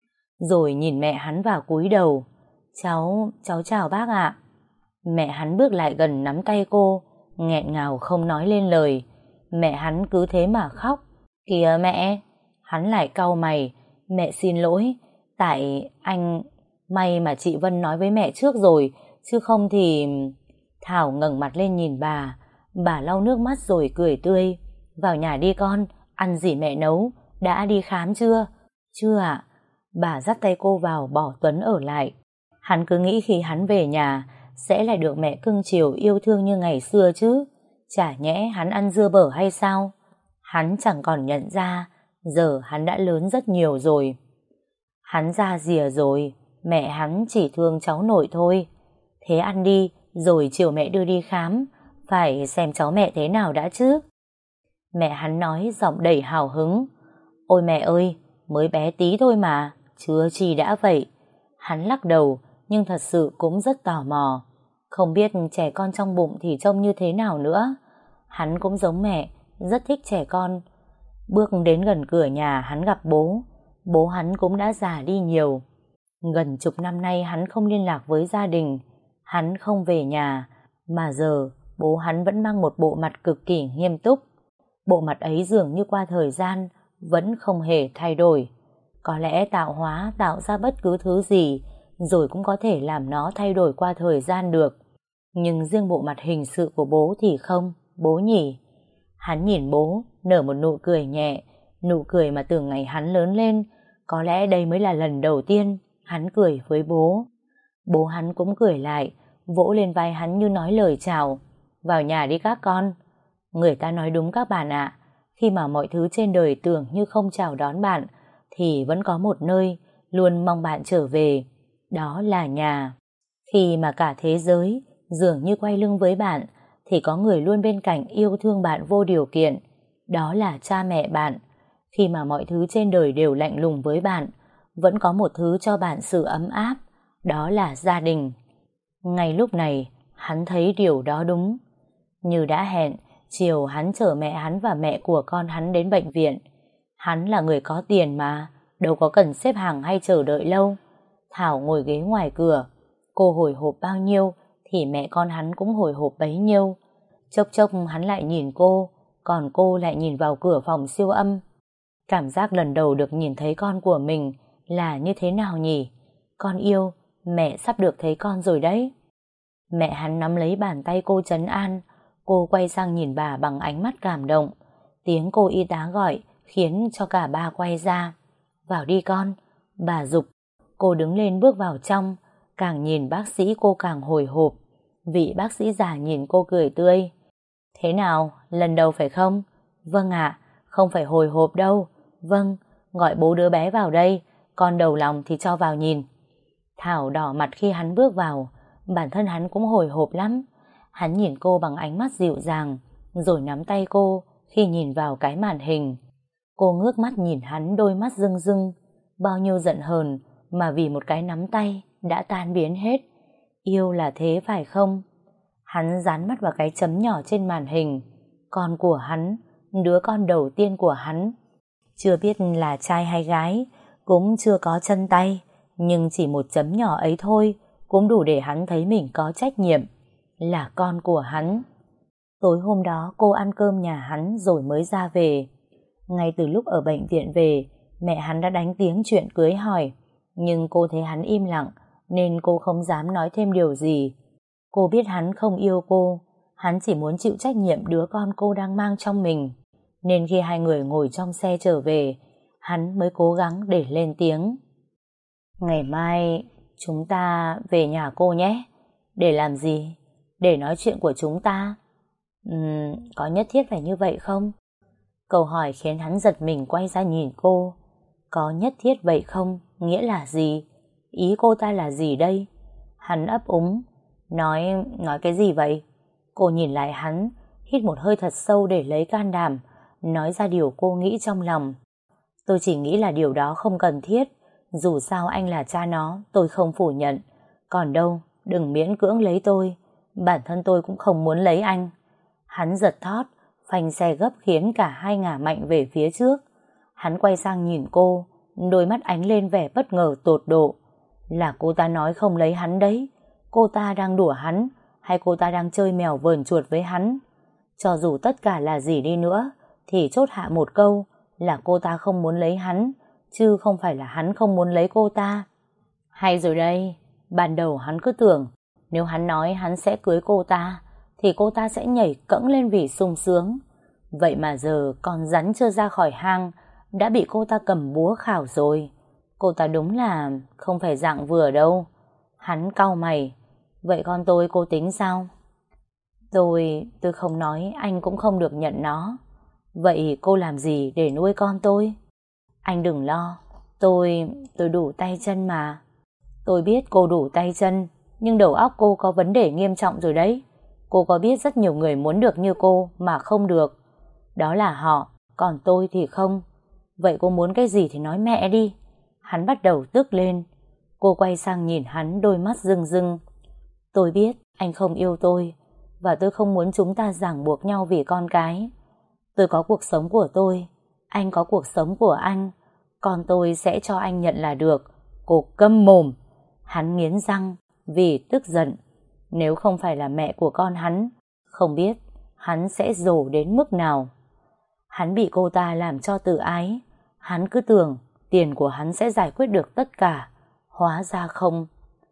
Rồi nhìn mẹ hắn vào cúi đầu. Cháu, cháu chào bác ạ. Mẹ hắn bước lại gần nắm tay cô, nghẹn ngào không nói lên lời. Mẹ hắn cứ thế mà khóc. Kìa mẹ. Hắn lại cau mày. Mẹ xin lỗi, tại anh... May mà chị Vân nói với mẹ trước rồi, chứ không thì... Thảo ngẩng mặt lên nhìn bà. Bà lau nước mắt rồi cười tươi. Vào nhà đi con, ăn gì mẹ nấu. Đã đi khám chưa? Chưa ạ. Bà dắt tay cô vào, bỏ Tuấn ở lại. Hắn cứ nghĩ khi hắn về nhà sẽ lại được mẹ cưng chiều yêu thương như ngày xưa chứ. Chả nhẽ hắn ăn dưa bở hay sao? Hắn chẳng còn nhận ra giờ hắn đã lớn rất nhiều rồi. Hắn già rìa rồi, mẹ hắn chỉ thương cháu nội thôi. Thế ăn đi, rồi chiều mẹ đưa đi khám, phải xem cháu mẹ thế nào đã chứ. Mẹ hắn nói giọng đầy hào hứng. Ôi mẹ ơi, mới bé tí thôi mà, chưa chi đã vậy. Hắn lắc đầu, nhưng thật sự cũng rất tò mò. Không biết trẻ con trong bụng thì trông như thế nào nữa. Hắn cũng giống mẹ, rất thích trẻ con. Bước đến gần cửa nhà hắn gặp bố. Bố hắn cũng đã già đi nhiều. Gần chục năm nay hắn không liên lạc với gia đình. Hắn không về nhà. Mà giờ bố hắn vẫn mang một bộ mặt cực kỳ nghiêm túc. Bộ mặt ấy dường như qua thời gian vẫn không hề thay đổi. Có lẽ tạo hóa tạo ra bất cứ thứ gì rồi cũng có thể làm nó thay đổi qua thời gian được. Nhưng riêng bộ mặt hình sự của bố thì không, bố nhỉ. Hắn nhìn bố, nở một nụ cười nhẹ, nụ cười mà từ ngày hắn lớn lên, có lẽ đây mới là lần đầu tiên hắn cười với bố. Bố hắn cũng cười lại, vỗ lên vai hắn như nói lời chào. Vào nhà đi các con. Người ta nói đúng các bạn ạ, khi mà mọi thứ trên đời tưởng như không chào đón bạn, thì vẫn có một nơi luôn mong bạn trở về. Đó là nhà. Khi mà cả thế giới dường như quay lưng với bạn, thì có người luôn bên cạnh yêu thương bạn vô điều kiện. Đó là cha mẹ bạn. Khi mà mọi thứ trên đời đều lạnh lùng với bạn, vẫn có một thứ cho bạn sự ấm áp. Đó là gia đình. Ngay lúc này, hắn thấy điều đó đúng. Như đã hẹn, chiều hắn chở mẹ hắn và mẹ của con hắn đến bệnh viện. Hắn là người có tiền mà, đâu có cần xếp hàng hay chờ đợi lâu. Thảo ngồi ghế ngoài cửa. Cô hồi hộp bao nhiêu thì mẹ con hắn cũng hồi hộp bấy nhiêu. Chốc chốc hắn lại nhìn cô, còn cô lại nhìn vào cửa phòng siêu âm. Cảm giác lần đầu được nhìn thấy con của mình là như thế nào nhỉ? Con yêu, mẹ sắp được thấy con rồi đấy. Mẹ hắn nắm lấy bàn tay cô trấn an. Cô quay sang nhìn bà bằng ánh mắt cảm động. Tiếng cô y tá gọi khiến cho cả ba quay ra. Vào đi con, bà giục. Cô đứng lên bước vào trong, càng nhìn bác sĩ cô càng hồi hộp. Vị bác sĩ già nhìn cô cười tươi. Thế nào, lần đầu phải không? Vâng ạ, không phải hồi hộp đâu. Vâng, gọi bố đứa bé vào đây, con đầu lòng thì cho vào nhìn. Thảo đỏ mặt khi hắn bước vào, bản thân hắn cũng hồi hộp lắm. Hắn nhìn cô bằng ánh mắt dịu dàng, rồi nắm tay cô khi nhìn vào cái màn hình. Cô ngước mắt nhìn hắn, đôi mắt rưng rưng, bao nhiêu giận hờn mà vì một cái nắm tay đã tan biến hết. Yêu là thế phải không? Hắn dán mắt vào cái chấm nhỏ trên màn hình. Con của hắn, đứa con đầu tiên của hắn. Chưa biết là trai hay gái, cũng chưa có chân tay, nhưng chỉ một chấm nhỏ ấy thôi cũng đủ để hắn thấy mình có trách nhiệm. Là con của hắn. Tối hôm đó cô ăn cơm nhà hắn rồi mới ra về. Ngay từ lúc ở bệnh viện về, mẹ hắn đã đánh tiếng chuyện cưới hỏi, nhưng cô thấy hắn im lặng nên cô không dám nói thêm điều gì. Cô biết hắn không yêu cô, hắn chỉ muốn chịu trách nhiệm đứa con cô đang mang trong mình. Nên khi hai người ngồi trong xe trở về, hắn mới cố gắng để lên tiếng. Ngày mai chúng ta về nhà cô nhé. Để làm gì? Để nói chuyện của chúng ta. Uhm, có nhất thiết phải như vậy không? Câu hỏi khiến hắn giật mình quay ra nhìn cô. Có nhất thiết vậy không? Nghĩa là gì? Ý cô ta là gì đây? Hắn ấp úng. Nói, nói cái gì vậy? Cô nhìn lại hắn, hít một hơi thật sâu để lấy can đảm, nói ra điều cô nghĩ trong lòng. Tôi chỉ nghĩ là điều đó không cần thiết. Dù sao anh là cha nó, tôi không phủ nhận. Còn đâu, đừng miễn cưỡng lấy tôi. Bản thân tôi cũng không muốn lấy anh. Hắn giật thót, phanh xe gấp khiến cả hai ngả mạnh về phía trước. Hắn quay sang nhìn cô, đôi mắt ánh lên vẻ bất ngờ tột độ. Là cô ta nói không lấy hắn đấy. Cô ta đang đùa hắn, hay cô ta đang chơi mèo vờn chuột với hắn? Cho dù tất cả là gì đi nữa, thì chốt hạ một câu là cô ta không muốn lấy hắn, chứ không phải là hắn không muốn lấy cô ta. Hay rồi đây, ban đầu hắn cứ tưởng nếu hắn nói hắn sẽ cưới cô ta, thì cô ta sẽ nhảy cẫng lên vì sung sướng. Vậy mà giờ con rắn chưa ra khỏi hang đã bị cô ta cầm búa khảo rồi. Cô ta đúng là không phải dạng vừa đâu. Hắn cau mày. Vậy con tôi cô tính sao? Tôi, tôi không nói, anh cũng không được nhận nó. Vậy cô làm gì để nuôi con tôi? Anh đừng lo, tôi, tôi đủ tay chân mà. Tôi biết cô đủ tay chân, nhưng đầu óc cô có vấn đề nghiêm trọng rồi đấy. Cô có biết rất nhiều người muốn được như cô mà không được. Đó là họ, còn tôi thì không. Vậy cô muốn cái gì thì nói mẹ đi. Hắn bắt đầu tức lên. Cô quay sang nhìn hắn, đôi mắt rưng rưng. Tôi biết anh không yêu tôi, và tôi không muốn chúng ta ràng buộc nhau vì con cái. Tôi có cuộc sống của tôi, anh có cuộc sống của anh. Con tôi sẽ cho anh nhận là được. Cô câm mồm. Hắn nghiến răng vì tức giận. Nếu không phải là mẹ của con hắn, không biết hắn sẽ dồ đến mức nào. Hắn bị cô ta làm cho tự ái. Hắn cứ tưởng tiền của hắn sẽ giải quyết được tất cả. Hóa ra không.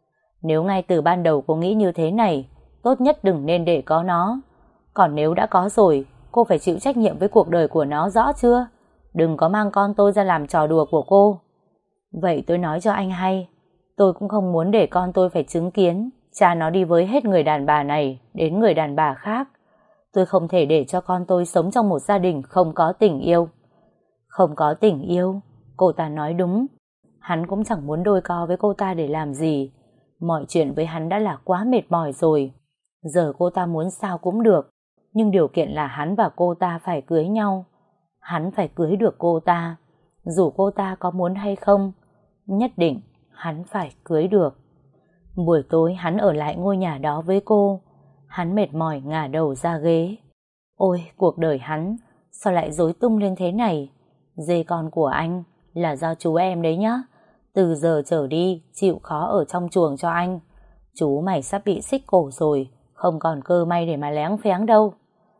Nếu ngay từ ban đầu cô nghĩ như thế này, tốt nhất đừng nên để có nó. Còn nếu đã có rồi, cô phải chịu trách nhiệm với cuộc đời của nó, rõ chưa? Đừng có mang con tôi ra làm trò đùa của cô. Vậy tôi nói cho anh hay, tôi cũng không muốn để con tôi phải chứng kiến cha nó đi với hết người đàn bà này đến người đàn bà khác. Tôi không thể để cho con tôi sống trong một gia đình không có tình yêu. Không có tình yêu, cô ta nói đúng. Hắn cũng chẳng muốn đôi co với cô ta để làm gì. Mọi chuyện với hắn đã là quá mệt mỏi rồi. Giờ cô ta muốn sao cũng được, nhưng điều kiện là hắn và cô ta phải cưới nhau. Hắn phải cưới được cô ta. Dù cô ta có muốn hay không, nhất định hắn phải cưới được. Buổi tối hắn ở lại ngôi nhà đó với cô. Hắn mệt mỏi ngả đầu ra ghế. Ôi, cuộc đời hắn sao lại rối tung lên thế này? Dê con của anh là do chú em đấy nhá. Từ giờ trở đi chịu khó ở trong chuồng cho anh. Chú mày sắp bị xích cổ rồi, không còn cơ may để mà léng phéng đâu.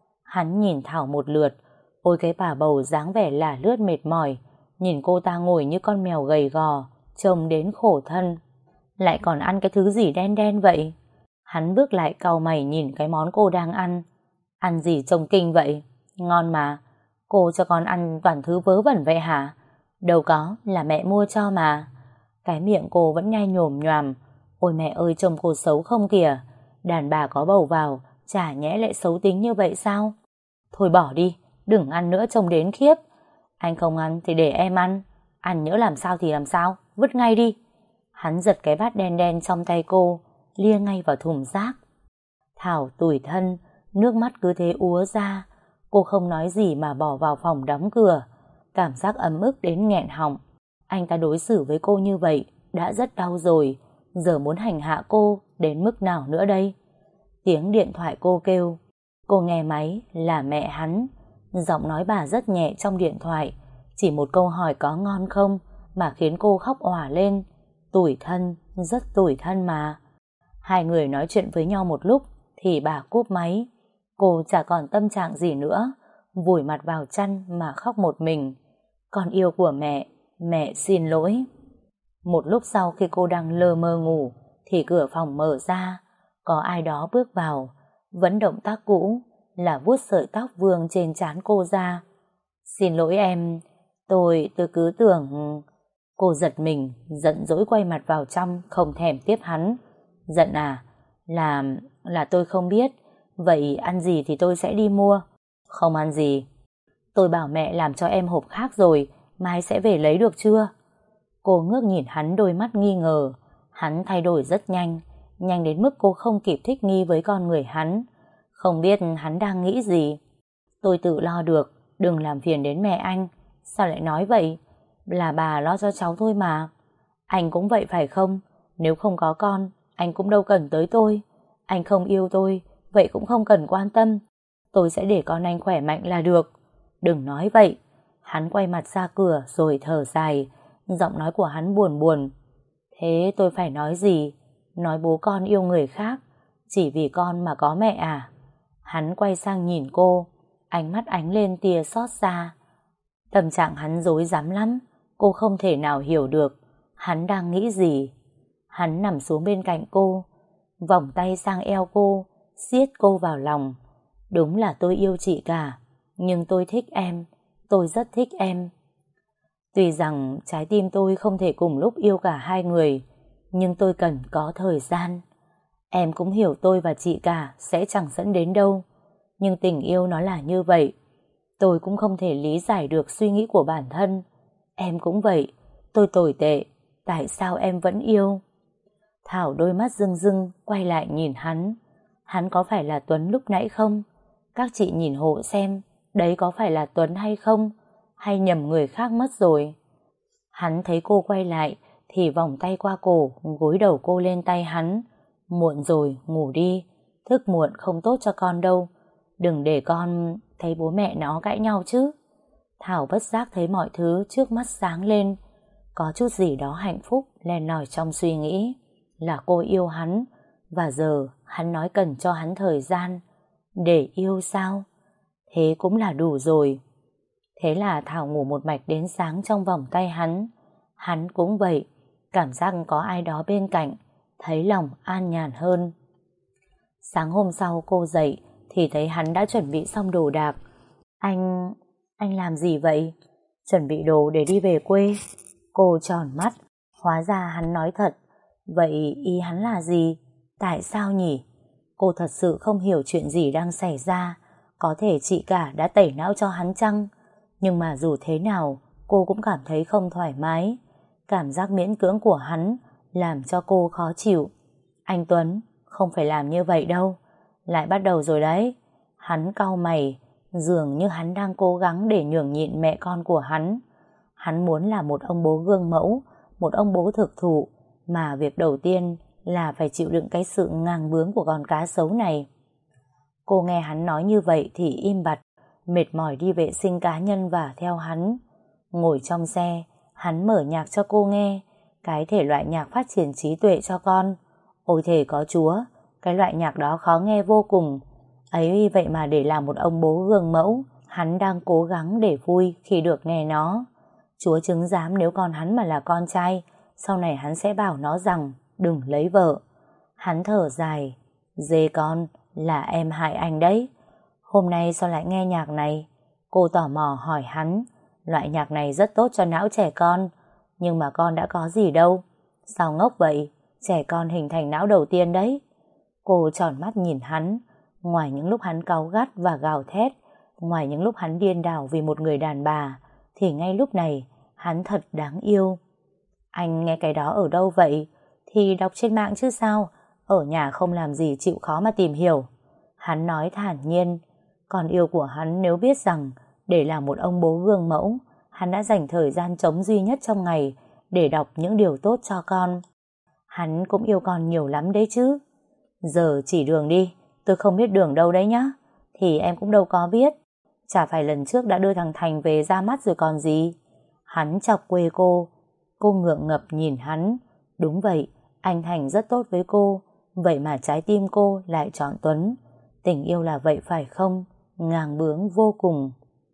Hắn nhìn Thảo một lượt. Ôi cái bà bầu dáng vẻ lả lướt mệt mỏi. Nhìn cô ta ngồi như con mèo gầy gò, trông đến khổ thân. Lại còn ăn cái thứ gì đen đen vậy? Hắn bước lại cau mày nhìn cái món cô đang ăn. Ăn gì trông kinh vậy? Ngon mà. Cô cho con ăn toàn thứ vớ vẩn vậy hả? Đâu có, là mẹ mua cho mà. Cái miệng cô vẫn nhai nhồm nhoàm. Ôi mẹ ơi, trông cô xấu không kìa. Đàn bà có bầu vào, chả nhẽ lại xấu tính như vậy sao? Thôi bỏ đi, đừng ăn nữa trông đến khiếp. Anh không ăn thì để em ăn. Ăn nhỡ làm sao thì làm sao, vứt ngay đi. Hắn giật cái bát đen đen trong tay cô, lia ngay vào thùng rác. Thảo tủi thân, nước mắt cứ thế úa ra. Cô không nói gì mà bỏ vào phòng đóng cửa. Cảm giác ấm ức đến nghẹn họng. Anh ta đối xử với cô như vậy đã rất đau rồi, giờ muốn hành hạ cô đến mức nào nữa đây? Tiếng điện thoại cô kêu. Cô nghe máy là mẹ hắn. Giọng nói bà rất nhẹ trong điện thoại, chỉ một câu hỏi có ngon không mà khiến cô khóc òa lên. Tủi thân, rất tủi thân mà. Hai người nói chuyện với nhau một lúc thì bà cúp máy. Cô chả còn tâm trạng gì nữa, vùi mặt vào chăn mà khóc một mình. Con yêu của mẹ, mẹ xin lỗi. Một lúc sau khi cô đang lơ mơ ngủ thì cửa phòng mở ra. Có ai đó bước vào, vẫn động tác cũ là vuốt sợi tóc vương trên trán cô ra. Xin lỗi em, tôi tôi cứ tưởng... Cô giật mình, giận dỗi quay mặt vào trong, không thèm tiếp hắn. Giận à? Là... là tôi không biết. Vậy ăn gì thì tôi sẽ đi mua. Không ăn gì. Tôi bảo mẹ làm cho em hộp khác rồi, mai sẽ về lấy được chưa? Cô ngước nhìn hắn đôi mắt nghi ngờ. Hắn thay đổi rất nhanh, nhanh đến mức cô không kịp thích nghi với con người hắn. Không biết hắn đang nghĩ gì. Tôi tự lo được, đừng làm phiền đến mẹ anh. Sao lại nói vậy? Là bà lo cho cháu thôi mà. Anh cũng vậy phải không? Nếu không có con, anh cũng đâu cần tới tôi. Anh không yêu tôi, vậy cũng không cần quan tâm. Tôi sẽ để con anh khỏe mạnh là được. Đừng nói vậy. Hắn quay mặt ra cửa rồi thở dài. Giọng nói của hắn buồn buồn. Thế tôi phải nói gì? Nói bố con yêu người khác chỉ vì con mà có mẹ à? Hắn quay sang nhìn cô, ánh mắt ánh lên tia xót xa. Tâm trạng hắn rối rắm lắm. Cô không thể nào hiểu được hắn đang nghĩ gì. Hắn nằm xuống bên cạnh cô, vòng tay sang eo cô, siết cô vào lòng. Đúng là tôi yêu chị cả, nhưng tôi thích em, tôi rất thích em. Tuy rằng trái tim tôi không thể cùng lúc yêu cả hai người, nhưng tôi cần có thời gian. Em cũng hiểu tôi và chị cả sẽ chẳng dẫn đến đâu, nhưng tình yêu nó là như vậy. Tôi cũng không thể lý giải được suy nghĩ của bản thân. Em cũng vậy, tôi tồi tệ, tại sao em vẫn yêu? Thảo đôi mắt rưng rưng quay lại nhìn hắn. Hắn có phải là Tuấn lúc nãy không? Các chị nhìn hộ xem, đấy có phải là Tuấn hay không? Hay nhầm người khác mất rồi? Hắn thấy cô quay lại thì vòng tay qua cổ, gối đầu cô lên tay hắn. Muộn rồi, ngủ đi. Thức muộn không tốt cho con đâu. Đừng để con thấy bố mẹ nó cãi nhau chứ. Thảo bất giác thấy mọi thứ trước mắt sáng lên. Có chút gì đó hạnh phúc len lỏi trong suy nghĩ. Là cô yêu hắn, và giờ hắn nói cần cho hắn thời gian. Để yêu sao? Thế cũng là đủ rồi. Thế là Thảo ngủ một mạch đến sáng trong vòng tay hắn. Hắn cũng vậy, cảm giác có ai đó bên cạnh, thấy lòng an nhàn hơn. Sáng hôm sau cô dậy thì thấy hắn đã chuẩn bị xong đồ đạc. Anh... anh làm gì vậy? Chuẩn bị đồ để đi về quê. Cô tròn mắt, hóa ra hắn nói thật. Vậy ý hắn là gì? Tại sao nhỉ? Cô thật sự không hiểu chuyện gì đang xảy ra. Có thể chị cả đã tẩy não cho hắn chăng? Nhưng mà dù thế nào, cô cũng cảm thấy không thoải mái. Cảm giác miễn cưỡng của hắn làm cho cô khó chịu. Anh Tuấn, không phải làm như vậy đâu. Lại bắt đầu rồi đấy. Hắn cau mày, dường như hắn đang cố gắng để nhường nhịn mẹ con của hắn. Hắn muốn là một ông bố gương mẫu, một ông bố thực thụ, mà việc đầu tiên là phải chịu đựng cái sự ngang bướng của con cá sấu này. Cô nghe hắn nói như vậy thì im bặt, mệt mỏi đi vệ sinh cá nhân và theo hắn. Ngồi trong xe, hắn mở nhạc cho cô nghe, cái thể loại nhạc phát triển trí tuệ cho con. Ôi thề có Chúa, cái loại nhạc đó khó nghe vô cùng. Ấy vậy mà để làm một ông bố gương mẫu, hắn đang cố gắng để vui khi được nghe nó. Chúa chứng giám nếu con hắn mà là con trai, sau này hắn sẽ bảo nó rằng đừng lấy vợ. Hắn thở dài, dê con, là em hại anh đấy. Hôm nay sao lại nghe nhạc này? Cô tò mò hỏi hắn. Loại nhạc này rất tốt cho não trẻ con, nhưng mà con đã có gì đâu, Sao ngốc vậy? Trẻ con hình thành não đầu tiên đấy. Cô tròn mắt nhìn hắn. Ngoài những lúc hắn cáu gắt và gào thét, ngoài những lúc hắn điên đảo vì một người đàn bà, thì ngay lúc này hắn thật đáng yêu. Anh nghe cái đó ở đâu vậy? Thì đọc trên mạng chứ sao? Ở nhà không làm gì chịu khó mà tìm hiểu. Hắn nói thản nhiên. Con yêu của hắn nếu biết rằng để làm một ông bố gương mẫu, hắn đã dành thời gian trống duy nhất trong ngày để đọc những điều tốt cho con. Hắn cũng yêu con nhiều lắm đấy chứ. Giờ chỉ đường đi, tôi không biết đường đâu đấy nhá. Thì em cũng đâu có biết. Chả phải lần trước đã đưa thằng Thành về ra mắt rồi còn gì. Hắn chọc quê cô. Cô ngượng ngập nhìn hắn. Đúng vậy, anh Thành rất tốt với cô. Vậy mà trái tim cô lại chọn Tuấn. Tình yêu là vậy phải không? Ngàng bướng vô cùng.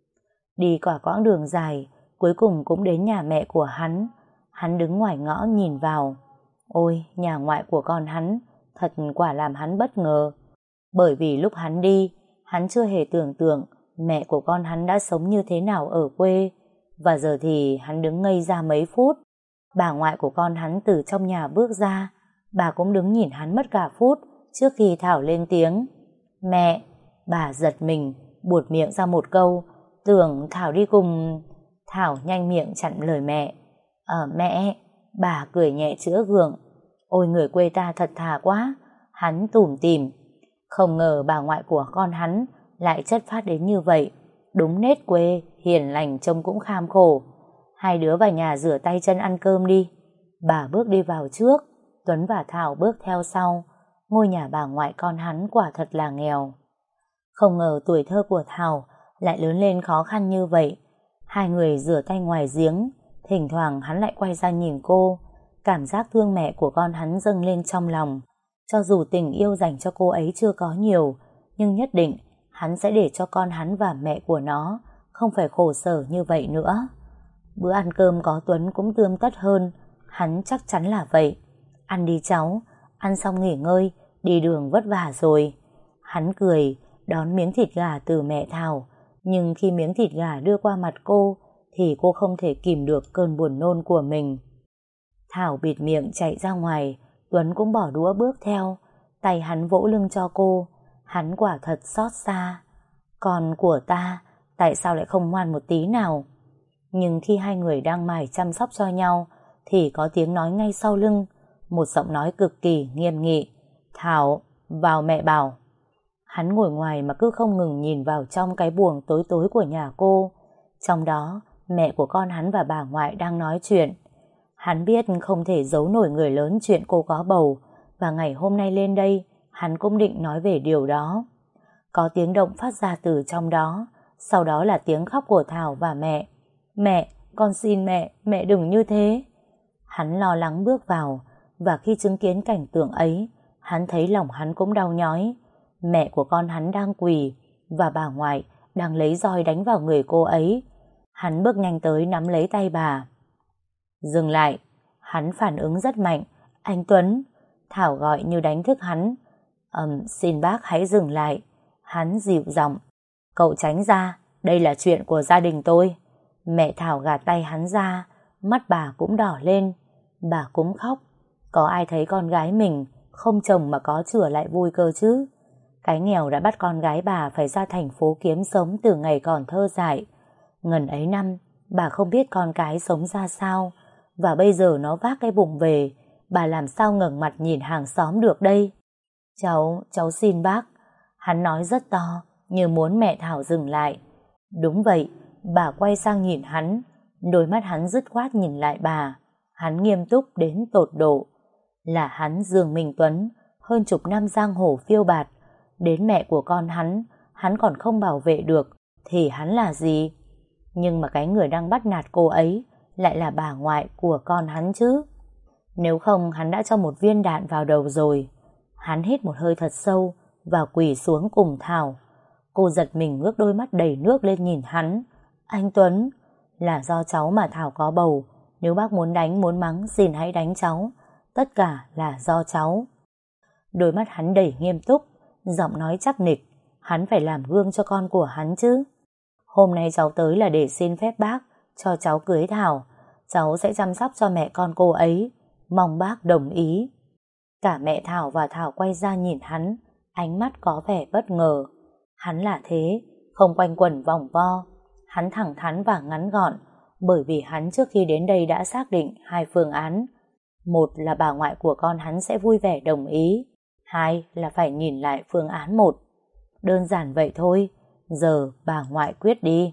Đi quả quãng đường dài, cuối cùng cũng đến nhà mẹ của hắn. Hắn đứng ngoài ngõ nhìn vào. Ôi, nhà ngoại của con hắn thật quả làm hắn bất ngờ. Bởi vì lúc hắn đi, hắn chưa hề tưởng tượng mẹ của con hắn đã sống như thế nào ở quê. Và giờ thì hắn đứng ngây ra mấy phút. Bà ngoại của con hắn từ trong nhà bước ra. Bà cũng đứng nhìn hắn mất cả phút trước khi Thảo lên tiếng. Mẹ! Bà giật mình, buột miệng ra một câu. Tưởng Thảo đi cùng... Thảo nhanh miệng chặn lời mẹ. Ờ mẹ! Bà cười nhẹ chữa gượng. Ôi người quê ta thật thà quá. Hắn tủm tỉm. Không ngờ bà ngoại của con hắn lại chất phát đến như vậy. Đúng nết quê, hiền lành trông cũng kham khổ. Hai đứa vào nhà rửa tay chân ăn cơm đi. Bà bước đi vào trước, Tuấn và Thảo bước theo sau. Ngôi nhà bà ngoại con hắn quả thật là nghèo. Không ngờ tuổi thơ của Thảo lại lớn lên khó khăn như vậy. Hai người rửa tay ngoài giếng. Thỉnh thoảng hắn lại quay ra nhìn cô. Cảm giác thương mẹ của con hắn dâng lên trong lòng. Cho dù tình yêu dành cho cô ấy chưa có nhiều, nhưng nhất định hắn sẽ để cho con hắn và mẹ của nó không phải khổ sở như vậy nữa. Bữa ăn cơm có Tuấn cũng tươm tất hơn. Hắn chắc chắn là vậy. Ăn đi cháu, ăn xong nghỉ ngơi, đi đường vất vả rồi. Hắn cười, đón miếng thịt gà từ mẹ Thảo. Nhưng khi miếng thịt gà đưa qua mặt cô, thì cô không thể kìm được cơn buồn nôn của mình. Thảo bịt miệng chạy ra ngoài. Tuấn cũng bỏ đũa bước theo. Tay hắn vỗ lưng cho cô. Hắn quả thật xót xa. Con của ta, tại sao lại không ngoan một tí nào? Nhưng khi hai người đang mải chăm sóc cho nhau, thì có tiếng nói ngay sau lưng. Một giọng nói cực kỳ nghiêm nghị. Thảo, vào mẹ bảo. Hắn ngồi ngoài mà cứ không ngừng nhìn vào trong cái buồng tối tối của nhà cô. Trong đó, mẹ của con hắn và bà ngoại đang nói chuyện. Hắn biết không thể giấu nổi người lớn chuyện cô có bầu, và ngày hôm nay lên đây, hắn cũng định nói về điều đó. Có tiếng động phát ra từ trong đó, sau đó là tiếng khóc của Thảo và mẹ. Mẹ, con xin mẹ, mẹ đừng như thế. Hắn lo lắng bước vào, và khi chứng kiến cảnh tượng ấy, hắn thấy lòng hắn cũng đau nhói. Mẹ của con hắn đang quỳ, và bà ngoại đang lấy roi đánh vào người cô ấy. Hắn bước nhanh tới nắm lấy tay bà. Dừng lại. Hắn phản ứng rất mạnh. Anh Tuấn. Thảo gọi như đánh thức hắn. Ừm, xin bác hãy dừng lại. Hắn dịu giọng. Cậu tránh ra, đây là chuyện của gia đình tôi. Mẹ Thảo gạt tay hắn ra. Mắt bà cũng đỏ lên. Bà cũng khóc. Có ai thấy con gái mình không chồng mà có chửa lại vui cơ chứ? Cái nghèo đã bắt con gái bà phải ra thành phố kiếm sống từ ngày còn thơ dại. Ngần ấy năm, bà không biết con cái sống ra sao. Và bây giờ nó vác cái bụng về, bà làm sao ngẩng mặt nhìn hàng xóm được đây? Cháu, cháu xin bác. Hắn nói rất to, như muốn mẹ Thảo dừng lại. Đúng vậy, bà quay sang nhìn hắn. Đôi mắt hắn dứt khoát nhìn lại bà. Hắn nghiêm túc đến tột độ. Là hắn Dương Minh Tuấn, hơn chục năm giang hồ phiêu bạt. Đến mẹ của con hắn, hắn còn không bảo vệ được, thì hắn là gì? Nhưng mà cái người đang bắt nạt cô ấy lại là bà ngoại của con hắn chứ. Nếu không hắn đã cho một viên đạn vào đầu rồi. Hắn hít một hơi thật sâu và quỳ xuống cùng Thảo. Cô giật mình ngước đôi mắt đầy nước lên nhìn hắn. Anh Tuấn, là do cháu mà Thảo có bầu. Nếu bác muốn đánh muốn mắng xin hãy đánh cháu. Tất cả là do cháu. Đôi mắt hắn đầy nghiêm túc, giọng nói chắc nịch. Hắn phải làm gương cho con của hắn chứ. Hôm nay cháu tới là để xin phép bác cho cháu cưới Thảo. Cháu sẽ chăm sóc cho mẹ con cô ấy. mong bác đồng ý. Cả mẹ Thảo và Thảo quay ra nhìn hắn, ánh mắt có vẻ bất ngờ. Hắn là thế, không quanh quẩn vòng vo. Hắn thẳng thắn và ngắn gọn, bởi vì hắn trước khi đến đây đã xác định hai phương án. Một là bà ngoại của con hắn sẽ vui vẻ đồng ý, hai là phải nhìn lại phương án một. Đơn giản vậy thôi, giờ bà ngoại quyết đi.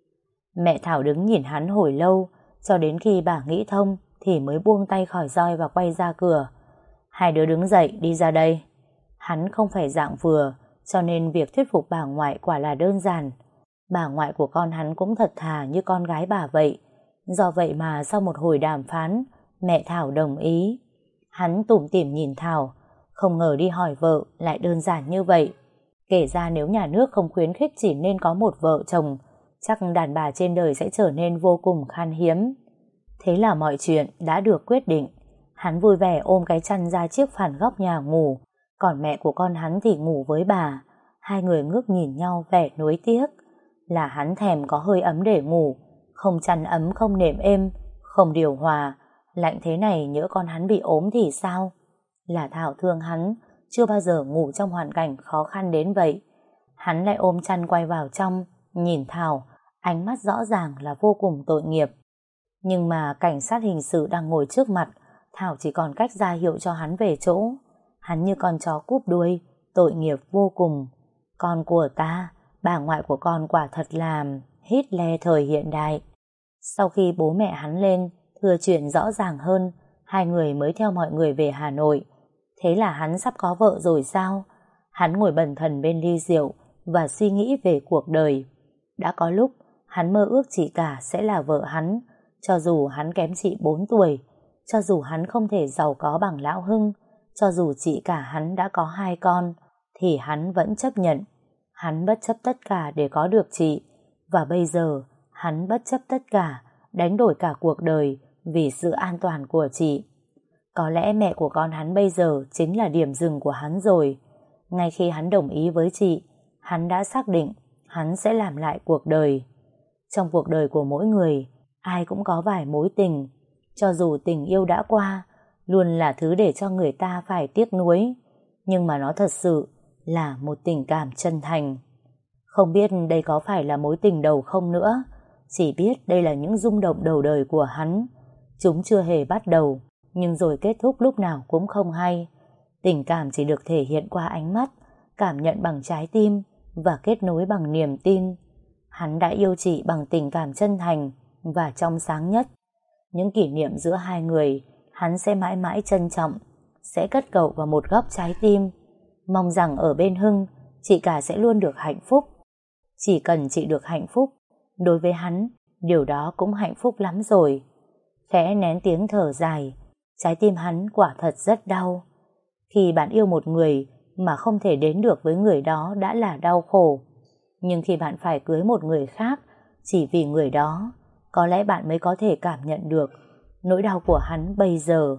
Mẹ Thảo đứng nhìn hắn hồi lâu, cho đến khi bà nghĩ thông thì mới buông tay khỏi roi và quay ra cửa. Hai đứa đứng dậy đi ra đây. Hắn không phải dạng vừa, cho nên việc thuyết phục bà ngoại quả là đơn giản. Bà ngoại của con hắn cũng thật thà như con gái bà vậy. Do vậy mà sau một hồi đàm phán, mẹ Thảo đồng ý. Hắn tủm tỉm nhìn Thảo, không ngờ đi hỏi vợ lại đơn giản như vậy. Kể ra nếu nhà nước không khuyến khích chỉ nên có một vợ chồng, chắc đàn bà trên đời sẽ trở nên vô cùng khan hiếm. Thế là mọi chuyện đã được quyết định. Hắn vui vẻ ôm cái chăn ra chiếc phản góc nhà ngủ, còn mẹ của con hắn thì ngủ với bà. Hai người ngước nhìn nhau vẻ nuối tiếc. Là hắn thèm có hơi ấm để ngủ, không chăn ấm, không nệm êm, không điều hòa. Lạnh thế này nhỡ con hắn bị ốm thì sao? Là Thảo thương hắn, chưa bao giờ ngủ trong hoàn cảnh khó khăn đến vậy. Hắn lại ôm chăn quay vào trong, nhìn Thảo, ánh mắt rõ ràng là vô cùng tội nghiệp. Nhưng mà cảnh sát hình sự đang ngồi trước mặt, Thảo chỉ còn cách ra hiệu cho hắn về chỗ. Hắn như con chó cúp đuôi, tội nghiệp vô cùng. Con của ta, bà ngoại của con quả thật là Hitler thời hiện đại. Sau khi bố mẹ hắn lên, thừa chuyện rõ ràng hơn, hai người mới theo mọi người về Hà Nội. Thế là hắn sắp có vợ rồi sao? Hắn ngồi bần thần bên ly rượu và suy nghĩ về cuộc đời. Đã có lúc, hắn mơ ước chị cả sẽ là vợ hắn, cho dù hắn kém chị bốn tuổi, cho dù hắn không thể giàu có bằng Lão Hưng, cho dù chị cả hắn đã có hai con, thì hắn vẫn chấp nhận. Hắn bất chấp tất cả để có được chị, và bây giờ hắn bất chấp tất cả, đánh đổi cả cuộc đời vì sự an toàn của chị. Có lẽ mẹ của con hắn bây giờ chính là điểm dừng của hắn rồi. Ngay khi hắn đồng ý với chị, hắn đã xác định hắn sẽ làm lại cuộc đời. Trong cuộc đời của mỗi người, ai cũng có vài mối tình. Cho dù tình yêu đã qua, luôn là thứ để cho người ta phải tiếc nuối. Nhưng mà nó thật sự là một tình cảm chân thành. Không biết đây có phải là mối tình đầu không nữa, chỉ biết đây là những rung động đầu đời của hắn. Chúng chưa hề bắt đầu, nhưng rồi kết thúc lúc nào cũng không hay. Tình cảm chỉ được thể hiện qua ánh mắt, cảm nhận bằng trái tim và kết nối bằng niềm tin. Hắn đã yêu chị bằng tình cảm chân thành và trong sáng nhất. Những kỷ niệm giữa hai người hắn sẽ mãi mãi trân trọng, sẽ cất cậu vào một góc trái tim. Mong rằng ở bên Hưng, chị cả sẽ luôn được hạnh phúc. Chỉ cần chị được hạnh phúc, đối với hắn, điều đó cũng hạnh phúc lắm rồi. Khẽ nén tiếng thở dài, trái tim hắn quả thật rất đau. Khi bạn yêu một người mà không thể đến được với người đó đã là đau khổ. Nhưng khi bạn phải cưới một người khác chỉ vì người đó, có lẽ bạn mới có thể cảm nhận được nỗi đau của hắn bây giờ.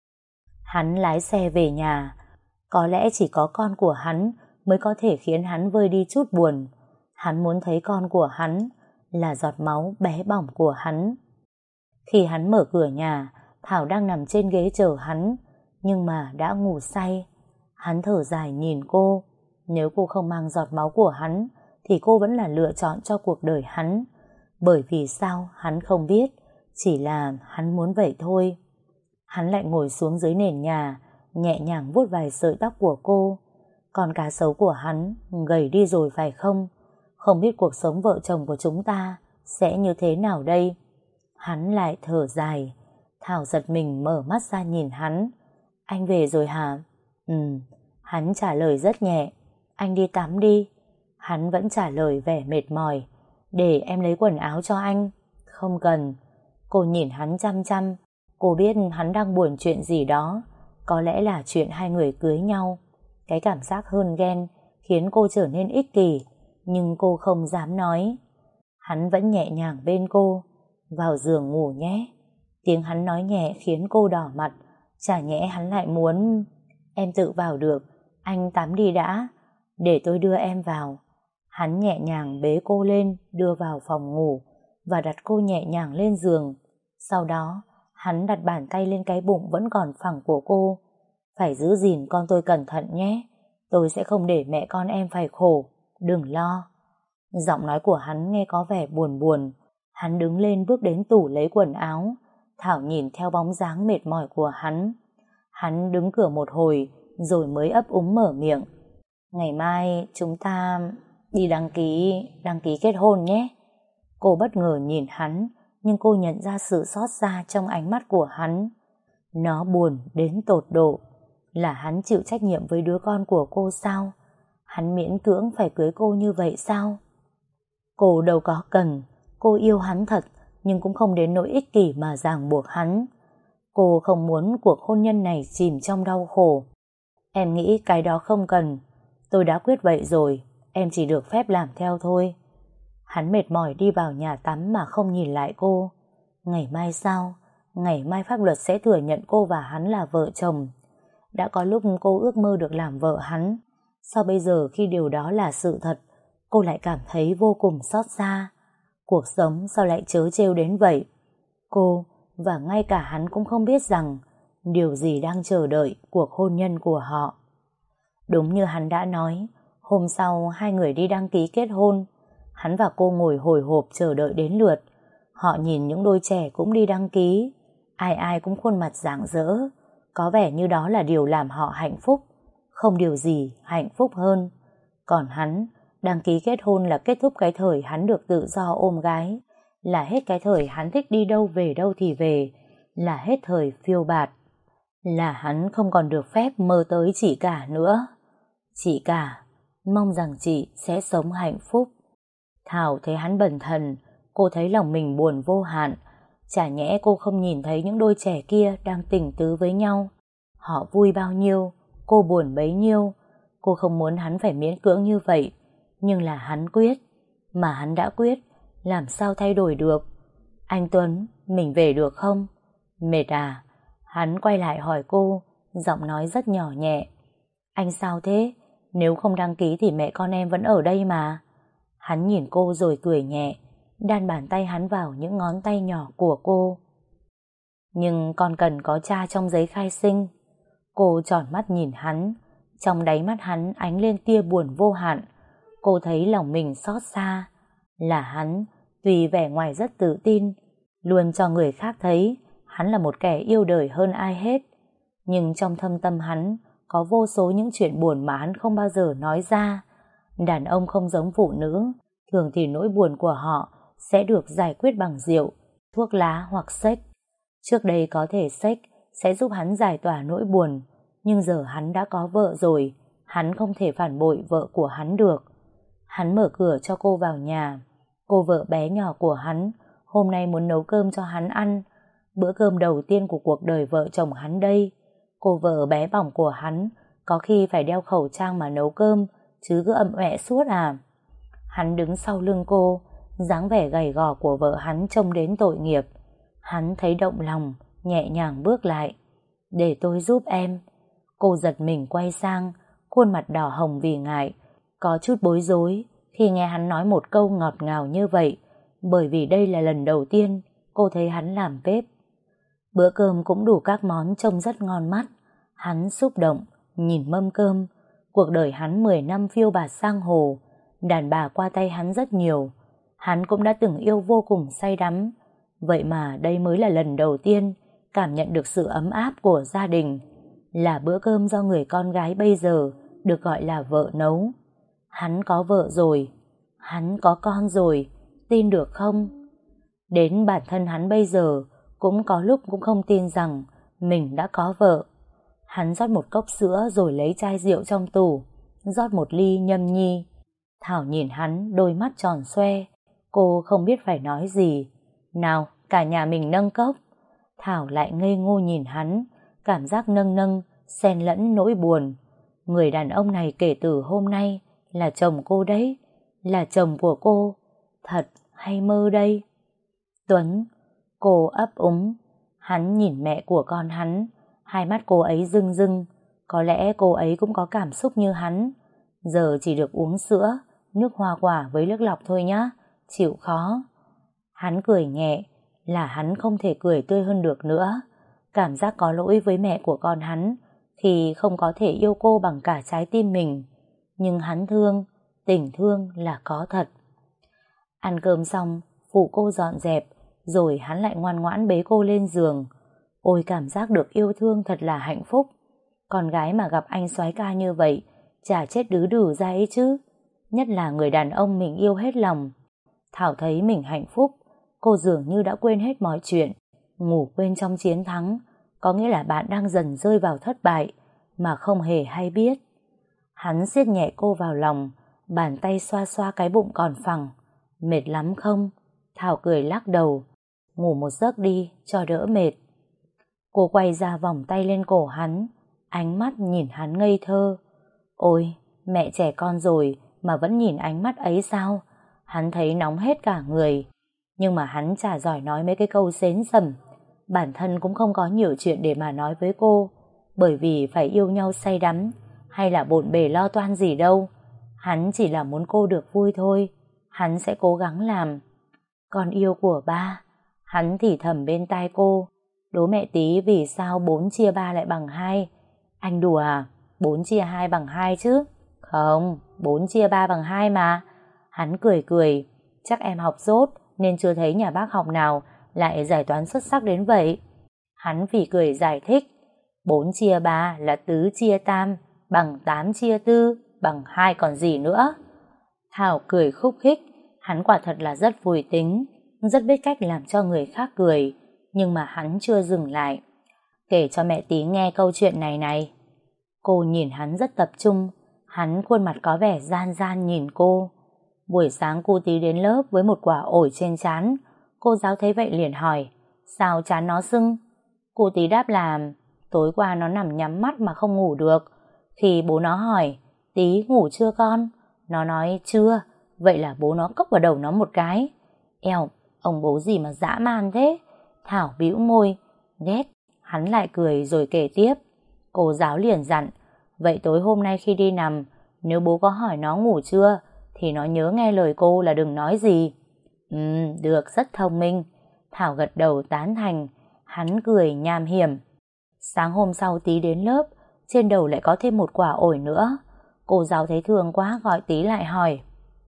Hắn lái xe về nhà. Có lẽ chỉ có con của hắn mới có thể khiến hắn vơi đi chút buồn. Hắn muốn thấy con của hắn là giọt máu bé bỏng của hắn. Khi hắn mở cửa nhà, Thảo đang nằm trên ghế chờ hắn, nhưng mà đã ngủ say. Hắn thở dài nhìn cô. Nếu cô không mang giọt máu của hắn, thì cô vẫn là lựa chọn cho cuộc đời hắn. Bởi vì sao hắn không biết, chỉ là hắn muốn vậy thôi. Hắn lại ngồi xuống dưới nền nhà, nhẹ nhàng vuốt vài sợi tóc của cô. Con cá sấu của hắn gầy đi rồi phải không? Không biết cuộc sống vợ chồng của chúng ta sẽ như thế nào đây? Hắn lại thở dài. Thảo giật mình mở mắt ra nhìn hắn. Anh về rồi hả? Ừ. Hắn trả lời rất nhẹ. Anh đi tắm đi. Hắn vẫn trả lời vẻ mệt mỏi. Để em lấy quần áo cho anh. Không cần. Cô nhìn hắn chăm chăm. Cô biết hắn đang buồn chuyện gì đó. Có lẽ là chuyện hai người cưới nhau. Cái cảm giác hơn ghen khiến cô trở nên ích kỷ, nhưng cô không dám nói. Hắn vẫn nhẹ nhàng bên cô. Vào giường ngủ nhé. Tiếng hắn nói nhẹ khiến cô đỏ mặt. Chả nhẽ hắn lại muốn... Em tự vào được. Anh tắm đi đã. Để tôi đưa em vào. Hắn nhẹ nhàng bế cô lên, đưa vào phòng ngủ và đặt cô nhẹ nhàng lên giường. Sau đó Hắn đặt bàn tay lên cái bụng vẫn còn phẳng của cô. Phải giữ gìn con tôi cẩn thận nhé. Tôi sẽ không để mẹ con em phải khổ. Đừng lo. Giọng nói của hắn nghe có vẻ buồn buồn. Hắn đứng lên bước đến tủ lấy quần áo. Thảo nhìn theo bóng dáng mệt mỏi của hắn. Hắn đứng cửa một hồi rồi mới ấp úng mở miệng. Ngày mai chúng ta đi đăng ký đăng ký kết hôn nhé. Cô bất ngờ nhìn hắn, nhưng cô nhận ra sự xót xa trong ánh mắt của hắn. Nó buồn đến tột độ. Là hắn chịu trách nhiệm với đứa con của cô sao? Hắn miễn cưỡng phải cưới cô như vậy sao? Cô đâu có cần. Cô yêu hắn thật, nhưng cũng không đến nỗi ích kỷ mà ràng buộc hắn. Cô không muốn cuộc hôn nhân này chìm trong đau khổ. Em nghĩ cái đó không cần. Tôi đã quyết vậy rồi, em chỉ được phép làm theo thôi. Hắn mệt mỏi đi vào nhà tắm mà không nhìn lại cô. Ngày mai sao? Ngày mai pháp luật sẽ thừa nhận cô và hắn là vợ chồng. Đã có lúc cô ước mơ được làm vợ hắn. Sao bây giờ khi điều đó là sự thật, cô lại cảm thấy vô cùng xót xa? Cuộc sống sao lại trớ trêu đến vậy? Cô và ngay cả hắn cũng không biết rằng điều gì đang chờ đợi cuộc hôn nhân của họ. Đúng như hắn đã nói, hôm sau hai người đi đăng ký kết hôn. Hắn và cô ngồi hồi hộp chờ đợi đến lượt. Họ nhìn những đôi trẻ cũng đi đăng ký. Ai ai cũng khuôn mặt rạng rỡ. Có vẻ như đó là điều làm họ hạnh phúc. Không điều gì hạnh phúc hơn. Còn hắn, đăng ký kết hôn là kết thúc cái thời hắn được tự do ôm gái. Là hết cái thời hắn thích đi đâu về đâu thì về. Là hết thời phiêu bạt. Là hắn không còn được phép mơ tới chị cả nữa. Chị cả, mong rằng chị sẽ sống hạnh phúc. Thảo thấy hắn bần thần, cô thấy lòng mình buồn vô hạn. Chả nhẽ cô không nhìn thấy những đôi trẻ kia đang tình tứ với nhau. Họ vui bao nhiêu, cô buồn bấy nhiêu. Cô không muốn hắn phải miễn cưỡng như vậy, nhưng là hắn quyết. Mà hắn đã quyết, làm sao thay đổi được? Anh Tuấn, mình về được không? Mệt à? Hắn quay lại hỏi cô, giọng nói rất nhỏ nhẹ. Anh sao thế? Nếu không đăng ký thì mẹ con em vẫn ở đây mà. Hắn nhìn cô rồi cười nhẹ, đan bàn tay hắn vào những ngón tay nhỏ của cô. Nhưng con cần có cha trong giấy khai sinh. Cô tròn mắt nhìn hắn, trong đáy mắt hắn ánh lên tia buồn vô hạn. Cô thấy lòng mình xót xa. Là hắn, tuy vẻ ngoài rất tự tin, luôn cho người khác thấy hắn là một kẻ yêu đời hơn ai hết. Nhưng trong thâm tâm hắn có vô số những chuyện buồn mà hắn không bao giờ nói ra. Đàn ông không giống phụ nữ, thường thì nỗi buồn của họ sẽ được giải quyết bằng rượu, thuốc lá hoặc sex. Trước đây có thể sex sẽ giúp hắn giải tỏa nỗi buồn, nhưng giờ hắn đã có vợ rồi, hắn không thể phản bội vợ của hắn được. Hắn mở cửa cho cô vào nhà. Cô vợ bé nhỏ của hắn hôm nay muốn nấu cơm cho hắn ăn. Bữa cơm đầu tiên của cuộc đời vợ chồng hắn đây. Cô vợ bé bỏng của hắn có khi phải đeo khẩu trang mà nấu cơm, chứ cứ ậm ẹ suốt à. Hắn đứng sau lưng cô, dáng vẻ gầy gò của vợ hắn trông đến tội nghiệp. Hắn thấy động lòng, nhẹ nhàng bước lại. Để tôi giúp em. Cô giật mình quay sang, khuôn mặt đỏ hồng vì ngại, có chút bối rối khi nghe hắn nói một câu ngọt ngào như vậy, bởi vì đây là lần đầu tiên cô thấy hắn làm bếp. Bữa cơm cũng đủ các món trông rất ngon mắt. Hắn xúc động, nhìn mâm cơm. Cuộc đời hắn mười năm phiêu bạt giang hồ, đàn bà qua tay hắn rất nhiều. Hắn cũng đã từng yêu vô cùng say đắm. Vậy mà đây mới là lần đầu tiên cảm nhận được sự ấm áp của gia đình. Là bữa cơm do người con gái bây giờ được gọi là vợ nấu. Hắn có vợ rồi, hắn có con rồi, tin được không? Đến bản thân hắn bây giờ cũng có lúc cũng không tin rằng mình đã có vợ. Hắn rót một cốc sữa rồi lấy chai rượu trong tủ, rót một ly nhâm nhi. Thảo nhìn hắn đôi mắt tròn xoe, cô không biết phải nói gì. Nào, cả nhà mình nâng cốc. Thảo lại ngây ngô nhìn hắn, cảm giác nâng nâng, xen lẫn nỗi buồn. Người đàn ông này kể từ hôm nay là chồng cô đấy, là chồng của cô. Thật hay mơ đây? Tuấn, cô ấp úng. Hắn nhìn mẹ của con hắn, hai mắt cô ấy rưng rưng. Có lẽ cô ấy cũng có cảm xúc như hắn. Giờ chỉ được uống sữa, nước hoa quả với nước lọc thôi nhá, chịu khó. Hắn cười nhẹ, là hắn không thể cười tươi hơn được nữa. Cảm giác có lỗi với mẹ của con hắn khi không có thể yêu cô bằng cả trái tim mình. Nhưng hắn thương, tình thương là có thật. Ăn cơm xong, phụ cô dọn dẹp, rồi hắn lại ngoan ngoãn bế cô lên giường. Ôi, cảm giác được yêu thương thật là hạnh phúc. Con gái mà gặp anh soái ca như vậy, chả chết đứ đừ ra ấy chứ. Nhất là người đàn ông mình yêu hết lòng. Thảo thấy mình hạnh phúc, cô dường như đã quên hết mọi chuyện. Ngủ quên trong chiến thắng, có nghĩa là bạn đang dần rơi vào thất bại, mà không hề hay biết. Hắn siết nhẹ cô vào lòng, bàn tay xoa xoa cái bụng còn phẳng. Mệt lắm không? Thảo cười lắc đầu. Ngủ một giấc đi, cho đỡ mệt. Cô quay ra vòng tay lên cổ hắn, ánh mắt nhìn hắn ngây thơ. Ôi, mẹ trẻ con rồi mà vẫn nhìn ánh mắt ấy sao? Hắn thấy nóng hết cả người. Nhưng mà hắn chả giỏi nói mấy cái câu xến xẩm. Bản thân cũng không có nhiều chuyện để mà nói với cô, bởi vì phải yêu nhau say đắm hay là bộn bề lo toan gì đâu. Hắn chỉ là muốn cô được vui thôi. Hắn sẽ cố gắng làm. Con yêu của ba. Hắn thì thầm bên tai cô. Đố mẹ tí vì sao bốn chia ba lại bằng hai? Anh đùa à? bốn chia hai bằng hai chứ? Không, bốn chia ba bằng hai mà. Hắn cười cười. Chắc em học dốt nên chưa thấy nhà bác học nào lại giải toán xuất sắc đến vậy. Hắn phì cười giải thích. bốn chia ba là tứ chia tam, bằng tám chia tư, bằng hai còn gì nữa. Thảo cười khúc khích. Hắn quả thật là rất vui tính, rất biết cách làm cho người khác cười. Nhưng mà hắn chưa dừng lại. Kể cho mẹ tí nghe câu chuyện này này. Cô nhìn hắn rất tập trung. Hắn khuôn mặt có vẻ gian gian nhìn cô. Buổi sáng cô tí đến lớp với một quả ổi trên trán. Cô giáo thấy vậy liền hỏi, sao trán nó sưng? Cô tí đáp là tối qua nó nằm nhắm mắt mà không ngủ được. Khi bố nó hỏi, tí ngủ chưa con? Nó nói chưa. Vậy là bố nó cốc vào đầu nó một cái. Eo, ông bố gì mà dã man thế? Thảo bĩu môi, ghét. Hắn lại cười rồi kể tiếp. Cô giáo liền dặn, vậy tối hôm nay khi đi nằm, nếu bố có hỏi nó ngủ chưa, thì nó nhớ nghe lời cô là đừng nói gì. Ừ, được, rất thông minh. Thảo gật đầu tán thành. Hắn cười nham hiểm. Sáng hôm sau tí đến lớp, trên đầu lại có thêm một quả ổi nữa. Cô giáo thấy thương quá gọi tí lại hỏi,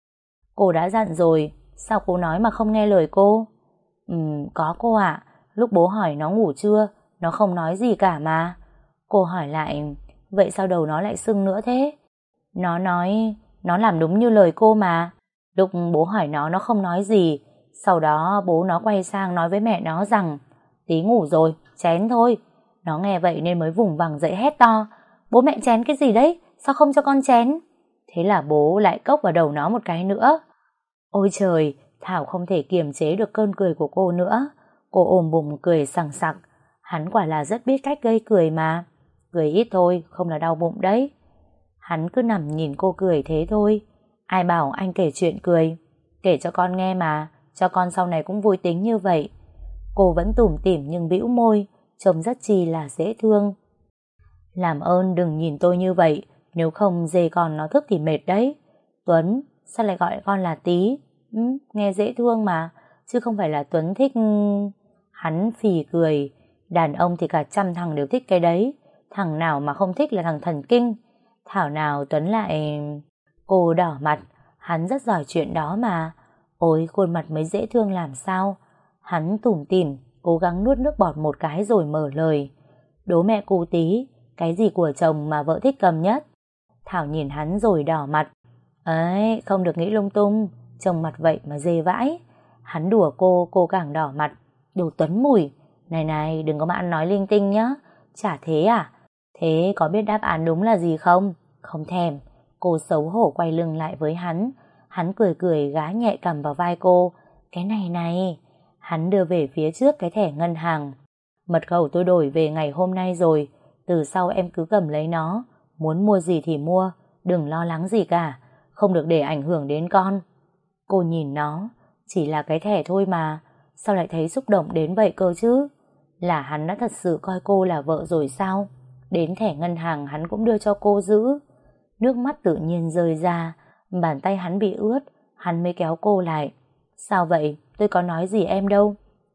cô đã dặn rồi, sao cô nói mà không nghe lời cô? Ừ, có cô ạ. Lúc bố hỏi nó ngủ chưa, nó không nói gì cả mà. Cô hỏi lại, vậy sao đầu nó lại sưng nữa thế? Nó nói, nó làm đúng như lời cô mà. Lúc bố hỏi nó, nó không nói gì. Sau đó bố nó quay sang nói với mẹ nó rằng, tí ngủ rồi, chén thôi. Nó nghe vậy nên mới vùng vằng dậy hét to, bố mẹ chén cái gì đấy, sao không cho con chén? Thế là bố lại cốc vào đầu nó một cái nữa. Ôi trời, Thảo không thể kiềm chế được cơn cười của cô nữa. Cô ôm bụng cười sằng sặc. Hắn quả là rất biết cách gây cười mà. Cười ít thôi, không là đau bụng đấy. Hắn cứ nằm nhìn cô cười thế thôi. Ai bảo anh kể chuyện cười? Kể cho con nghe mà, cho con sau này cũng vui tính như vậy. Cô vẫn tủm tỉm nhưng bĩu môi, trông rất chi là dễ thương. Làm ơn đừng nhìn tôi như vậy, nếu không dê con nó thức thì mệt đấy. Tuấn, sao lại gọi con là Tí? Ừ, nghe dễ thương mà, chứ không phải là Tuấn thích... Hắn phì cười. Đàn ông thì cả trăm thằng đều thích cái đấy. Thằng nào mà không thích là thằng thần kinh. Thảo nào Tuấn lại... Cô đỏ mặt. Hắn rất giỏi chuyện đó mà. Ôi, khuôn mặt mới dễ thương làm sao. Hắn tủm tỉm, cố gắng nuốt nước bọt một cái rồi mở lời. Đố mẹ cô Tí, cái gì của chồng mà vợ thích cầm nhất? Thảo nhìn hắn rồi đỏ mặt. Ấy, không được nghĩ lung tung. Chồng mặt vậy mà dê vãi. Hắn đùa cô, cô càng đỏ mặt. Đồ Tuấn mùi. Này này, đừng có mà ăn nói linh tinh nhá. Chả thế à? Thế có biết đáp án đúng là gì không? Không thèm. Cô xấu hổ quay lưng lại với hắn. Hắn cười cười gá nhẹ cầm vào vai cô. Cái này này. Hắn đưa về phía trước cái thẻ ngân hàng. Mật khẩu tôi đổi về ngày hôm nay rồi. Từ sau em cứ cầm lấy nó. Muốn mua gì thì mua. Đừng lo lắng gì cả. Không được để ảnh hưởng đến con. Cô nhìn nó. Chỉ là cái thẻ thôi mà. Sao lại thấy xúc động đến vậy cơ chứ? Là hắn đã thật sự coi cô là vợ rồi sao? Đến thẻ ngân hàng hắn cũng đưa cho cô giữ. Nước mắt tự nhiên rơi ra. Bàn tay hắn bị ướt. Hắn mới kéo cô lại. Sao vậy? Tôi có nói gì em đâu.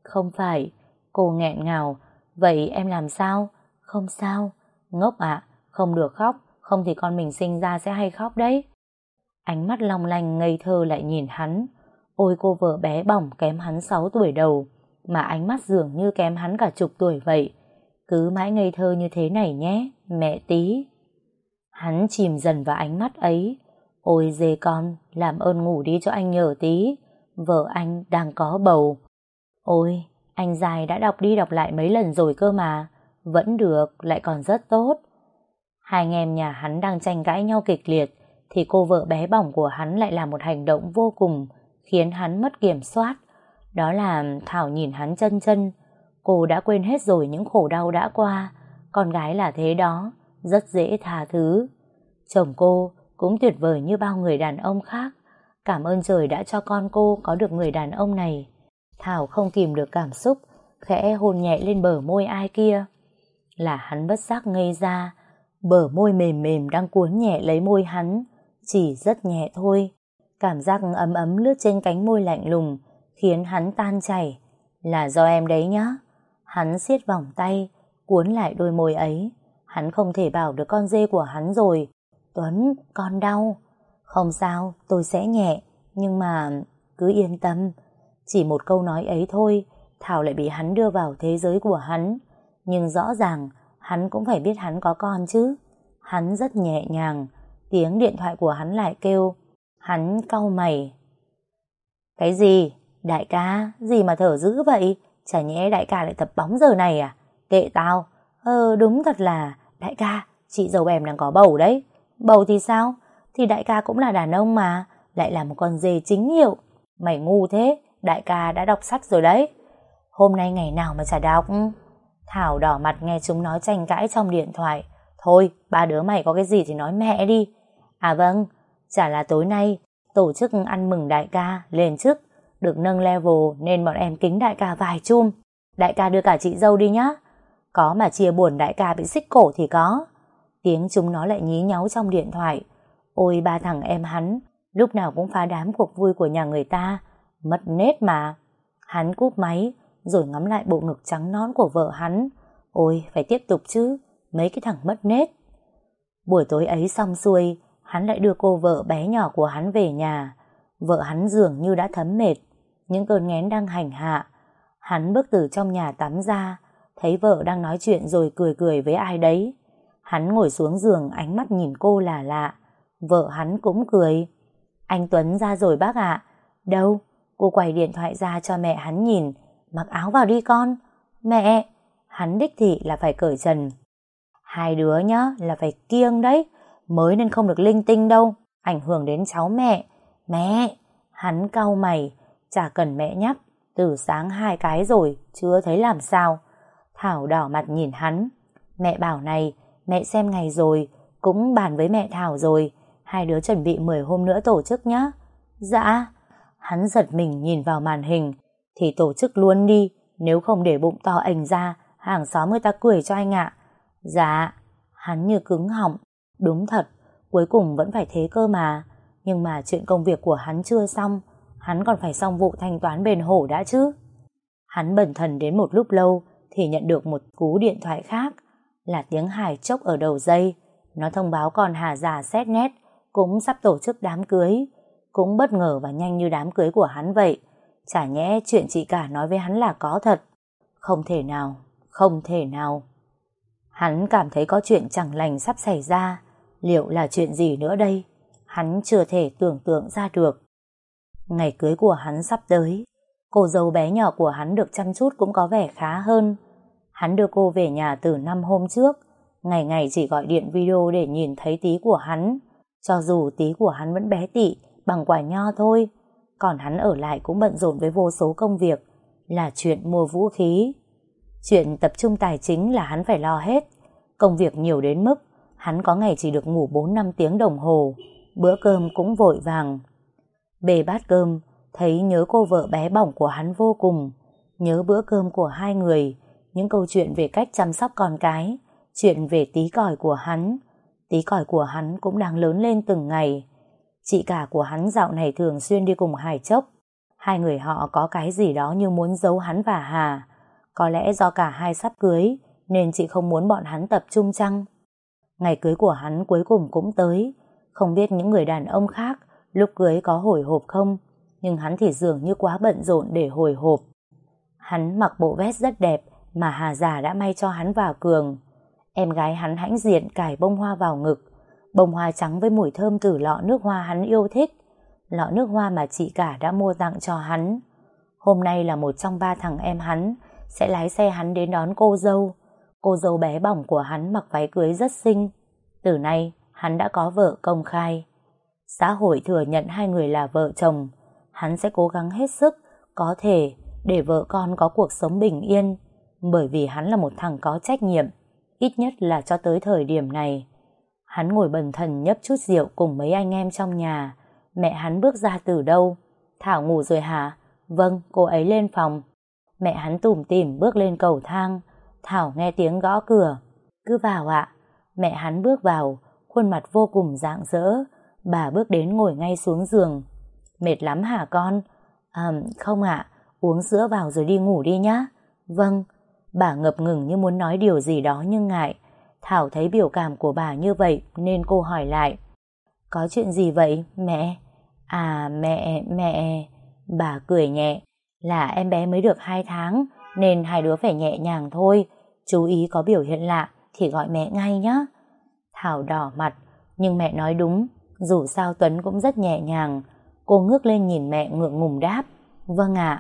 Không phải. Cô nghẹn ngào. Vậy em làm sao? Không sao. Ngốc ạ, không được khóc, không thì con mình sinh ra sẽ hay khóc đấy. Ánh mắt long lanh ngây thơ lại nhìn hắn. Ôi cô vợ bé bỏng kém hắn sáu tuổi đầu, mà ánh mắt dường như kém hắn cả chục tuổi vậy. Cứ mãi ngây thơ như thế này nhé, mẹ tí. Hắn chìm dần vào ánh mắt ấy. Ôi dê con, làm ơn ngủ đi cho anh nhờ tí. Vợ anh đang có bầu. Ôi, anh dài đã đọc đi đọc lại mấy lần rồi cơ mà. Vẫn được, lại còn rất tốt. Hai anh em nhà hắn đang tranh cãi nhau kịch liệt, thì cô vợ bé bỏng của hắn lại làm một hành động vô cùng khiến hắn mất kiểm soát. Đó là Thảo nhìn hắn chân chân. Cô đã quên hết rồi những khổ đau đã qua. Con gái là thế đó, rất dễ tha thứ. Chồng cô cũng tuyệt vời như bao người đàn ông khác. Cảm ơn trời đã cho con cô có được người đàn ông này. Thảo không kìm được cảm xúc, khẽ hôn nhẹ lên bờ môi ai kia. Là hắn bất giác ngây ra. Bờ môi mềm mềm đang cuốn nhẹ lấy môi hắn, chỉ rất nhẹ thôi. Cảm giác ấm ấm lướt trên cánh môi lạnh lùng khiến hắn tan chảy. Là do em đấy nhá. Hắn siết vòng tay, cuốn lại đôi môi ấy. Hắn không thể bảo được con dê của hắn rồi. Tuấn, con đau. Không sao, tôi sẽ nhẹ. Nhưng mà cứ yên tâm. Chỉ một câu nói ấy thôi, Thảo lại bị hắn đưa vào thế giới của hắn. Nhưng rõ ràng hắn cũng phải biết hắn có con chứ. Hắn rất nhẹ nhàng. Tiếng điện thoại của hắn lại kêu. Hắn cau mày. Cái gì? Đại ca, gì mà thở dữ vậy? Chả nhẽ đại ca lại tập bóng giờ này à? Kệ tao. Ờ đúng thật là. Đại ca, chị dâu em đang có bầu đấy. Bầu thì sao? Thì đại ca cũng là đàn ông mà. Lại là một con dê chính hiệu. Mày ngu thế. Đại ca đã đọc sách rồi đấy. Hôm nay ngày nào mà chả đọc. Thảo đỏ mặt nghe chúng nói tranh cãi trong điện thoại. Thôi, ba đứa mày có cái gì thì nói mẹ đi. À vâng, chả là tối nay tổ chức ăn mừng đại ca lên chức, được nâng level nên bọn em kính đại ca vài chum. Đại ca đưa cả chị dâu đi nhá. Có mà chia buồn đại ca bị xích cổ thì có. Tiếng chúng nó lại nhí nháo trong điện thoại. Ôi ba thằng em hắn, lúc nào cũng phá đám cuộc vui của nhà người ta. Mất nết mà. Hắn cúp máy rồi ngắm lại bộ ngực trắng nõn của vợ hắn. Ôi phải tiếp tục chứ, mấy cái thằng mất nết. Buổi tối ấy xong xuôi, hắn lại đưa cô vợ bé nhỏ của hắn về nhà. Vợ hắn dường như đã thấm mệt, những cơn nghén đang hành hạ. Hắn bước từ trong nhà tắm ra, thấy vợ đang nói chuyện rồi cười cười với ai đấy. Hắn ngồi xuống giường, ánh mắt nhìn cô là lạ. Vợ hắn cũng cười. Anh Tuấn ra rồi bác ạ. Đâu? Cô quay điện thoại ra cho mẹ hắn nhìn. Mặc áo vào đi con. Mẹ! Hắn đích thị là phải cởi trần. Hai đứa nhá là phải kiêng đấy. Mới nên không được linh tinh đâu. Ảnh hưởng đến cháu mẹ. Mẹ! Hắn cau mày. Chả cần mẹ nhắc. Từ sáng hai cái rồi, chưa thấy làm sao. Thảo đỏ mặt nhìn hắn. Mẹ bảo này, mẹ xem ngày rồi, cũng bàn với mẹ Thảo rồi. Hai đứa chuẩn bị mười hôm nữa tổ chức nhá. Dạ. Hắn giật mình nhìn vào màn hình. Thì tổ chức luôn đi. Nếu không để bụng to ảnh ra, hàng xóm người ta cười cho anh ạ. Dạ. Hắn như cứng họng. Đúng thật, cuối cùng vẫn phải thế cơ mà. Nhưng mà chuyện công việc của hắn chưa xong. Hắn còn phải xong vụ thanh toán bền hổ đã chứ. Hắn bần thần đến một lúc lâu thì nhận được một cú điện thoại khác. Là tiếng hài chốc ở đầu dây. Nó thông báo con Hà già xét nét cũng sắp tổ chức đám cưới. Cũng bất ngờ và nhanh như đám cưới của hắn vậy. Chả nhẽ chuyện chị cả nói với hắn là có thật. Không thể nào, không thể nào. Hắn cảm thấy có chuyện chẳng lành sắp xảy ra. Liệu là chuyện gì nữa đây? Hắn chưa thể tưởng tượng ra được. Ngày cưới của hắn sắp tới. Cô dâu bé nhỏ của hắn được chăm chút cũng có vẻ khá hơn. Hắn đưa cô về nhà từ năm hôm trước. Ngày ngày chỉ gọi điện video để nhìn thấy tí của hắn. Cho dù tí của hắn vẫn bé tị, bằng quả nho thôi. Còn hắn ở lại cũng bận rộn với vô số công việc. Là chuyện mua vũ khí. Chuyện tập trung tài chính là hắn phải lo hết. Công việc nhiều đến mức hắn có ngày chỉ được ngủ bốn năm tiếng đồng hồ. Bữa cơm cũng vội vàng. Bê bát cơm, thấy nhớ cô vợ bé bỏng của hắn vô cùng. Nhớ bữa cơm của hai người. Những câu chuyện về cách chăm sóc con cái. Chuyện về tí còi của hắn. Tí còi của hắn cũng đang lớn lên từng ngày. Chị cả của hắn dạo này thường xuyên đi cùng Hải Chốc. Hai người họ có cái gì đó như muốn giấu hắn và Hà. Có lẽ do cả hai sắp cưới nên chị không muốn bọn hắn tập trung chăng? Ngày cưới của hắn cuối cùng cũng tới. Không biết những người đàn ông khác lúc cưới có hồi hộp không, nhưng hắn thì dường như quá bận rộn để hồi hộp. Hắn mặc bộ vest rất đẹp mà Hà già đã may cho hắn và Cường. Em gái hắn hãnh diện cài bông hoa vào ngực, bông hoa trắng với mùi thơm từ lọ nước hoa hắn yêu thích, lọ nước hoa mà chị cả đã mua tặng cho hắn. Hôm nay là một trong ba thằng em hắn sẽ lái xe hắn đến đón cô dâu. Cô dâu bé bỏng của hắn mặc váy cưới rất xinh. Từ nay hắn đã có vợ công khai. Xã hội thừa nhận hai người là vợ chồng. Hắn sẽ cố gắng hết sức có thể để vợ con có cuộc sống bình yên, bởi vì hắn là một thằng có trách nhiệm, ít nhất là cho tới thời điểm này. Hắn ngồi bần thần nhấp chút rượu cùng mấy anh em trong nhà. Mẹ hắn bước ra từ đâu. Thảo ngủ rồi hả? Vâng, cô ấy lên phòng. Mẹ hắn tủm tỉm bước lên cầu thang. Thảo nghe tiếng gõ cửa. Cứ vào ạ. Mẹ hắn bước vào, khuôn mặt vô cùng rạng rỡ. Bà bước đến ngồi ngay xuống giường. Mệt lắm hả con? À, không ạ, uống sữa vào rồi đi ngủ đi nhá. Vâng. Bà ngập ngừng như muốn nói điều gì đó nhưng ngại. Thảo thấy biểu cảm của bà như vậy nên cô hỏi lại. Có chuyện gì vậy mẹ? À mẹ, mẹ... Bà cười nhẹ. Là em bé mới được hai tháng nên hai đứa phải nhẹ nhàng thôi. Chú ý có biểu hiện lạ thì gọi mẹ ngay nhé. Thảo đỏ mặt, nhưng mẹ nói đúng. Dù sao Tuấn cũng rất nhẹ nhàng. Cô ngước lên nhìn mẹ ngượng ngùng đáp. Vâng ạ.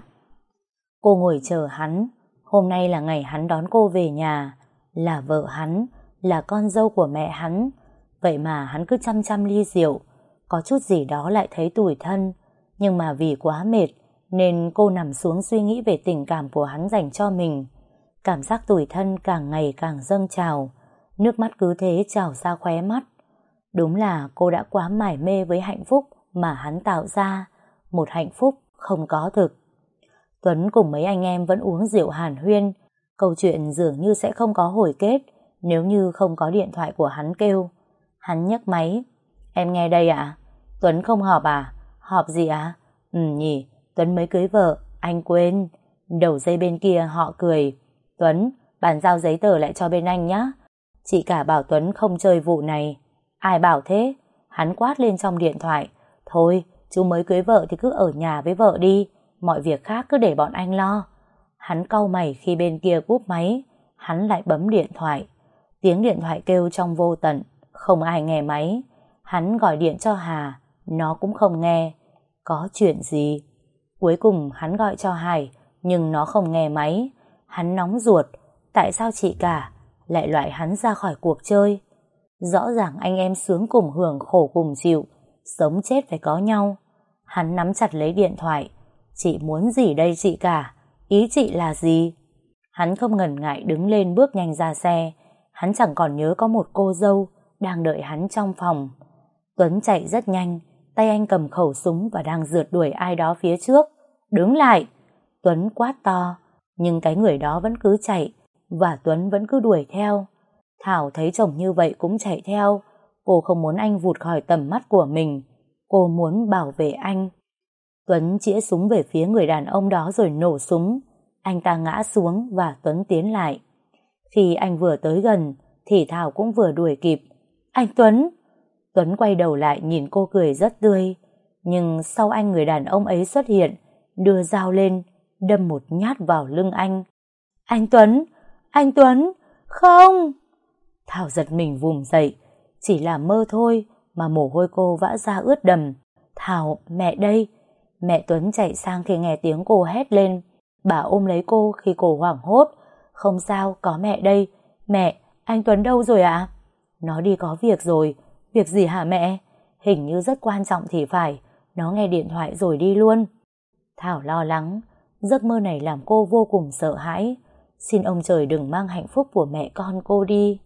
Cô ngồi chờ hắn. Hôm nay là ngày hắn đón cô về nhà. Là vợ hắn, là con dâu của mẹ hắn. Vậy mà hắn cứ chăm chăm ly rượu. Có chút gì đó lại thấy tủi thân. Nhưng mà vì quá mệt nên cô nằm xuống suy nghĩ về tình cảm của hắn dành cho mình. Cảm giác tủi thân càng ngày càng dâng trào. Nước mắt cứ thế trào ra khóe mắt. Đúng là cô đã quá mải mê với hạnh phúc mà hắn tạo ra. Một hạnh phúc không có thực. Tuấn cùng mấy anh em vẫn uống rượu hàn huyên. Câu chuyện dường như sẽ không có hồi kết nếu như không có điện thoại của hắn kêu. Hắn nhấc máy. Em nghe đây ạ? À? Tuấn không họp à? Họp gì ạ? À? Ừ nhỉ, Tuấn mới cưới vợ, anh quên. Đầu dây bên kia họ cười. Tuấn, bàn giao giấy tờ lại cho bên anh nhé. Chị cả bảo Tuấn không chơi vụ này. Ai bảo thế? Hắn quát lên trong điện thoại. Thôi, chú mới cưới vợ thì cứ ở nhà với vợ đi. Mọi việc khác cứ để bọn anh lo. Hắn cau mày khi bên kia cúp máy. Hắn lại bấm điện thoại. Tiếng điện thoại kêu trong vô tận. Không ai nghe máy. Hắn gọi điện cho Hà. Nó cũng không nghe. Có chuyện gì? Cuối cùng hắn gọi cho Hải, nhưng nó không nghe máy. Hắn nóng ruột. Tại sao chị cả lại loại hắn ra khỏi cuộc chơi? Rõ ràng anh em sướng cùng hưởng, khổ cùng chịu, sống chết phải có nhau. Hắn nắm chặt lấy điện thoại. Chị muốn gì đây chị cả? Ý chị là gì? Hắn không ngần ngại đứng lên bước nhanh ra xe. Hắn chẳng còn nhớ có một cô dâu đang đợi hắn trong phòng. Tuấn chạy rất nhanh. Tay anh cầm khẩu súng và đang rượt đuổi ai đó phía trước. Đứng lại! Tuấn quát to. Nhưng cái người đó vẫn cứ chạy, và Tuấn vẫn cứ đuổi theo. Thảo thấy chồng như vậy cũng chạy theo. Cô không muốn anh vụt khỏi tầm mắt của mình. Cô muốn bảo vệ anh. Tuấn chĩa súng về phía người đàn ông đó rồi nổ súng. Anh ta ngã xuống và Tuấn tiến lại. Khi anh vừa tới gần thì Thảo cũng vừa đuổi kịp. Anh Tuấn! Tuấn quay đầu lại nhìn cô cười rất tươi. Nhưng sau anh, người đàn ông ấy xuất hiện, đưa dao lên, đâm một nhát vào lưng anh. Anh Tuấn! Anh Tuấn! Không! Thảo giật mình vùng dậy. Chỉ là mơ thôi mà mồ hôi cô vã ra ướt đầm. Thảo, mẹ đây! Mẹ Tuấn chạy sang khi nghe tiếng cô hét lên. Bà ôm lấy cô khi cô hoảng hốt. Không sao, có mẹ đây. Mẹ, anh Tuấn đâu rồi ạ? À? Nó đi có việc rồi. Việc gì hả mẹ? Hình như rất quan trọng thì phải. Nó nghe điện thoại rồi đi luôn. Thảo lo lắng. Giấc mơ này làm cô vô cùng sợ hãi. Xin ông trời đừng mang hạnh phúc của mẹ con cô đi.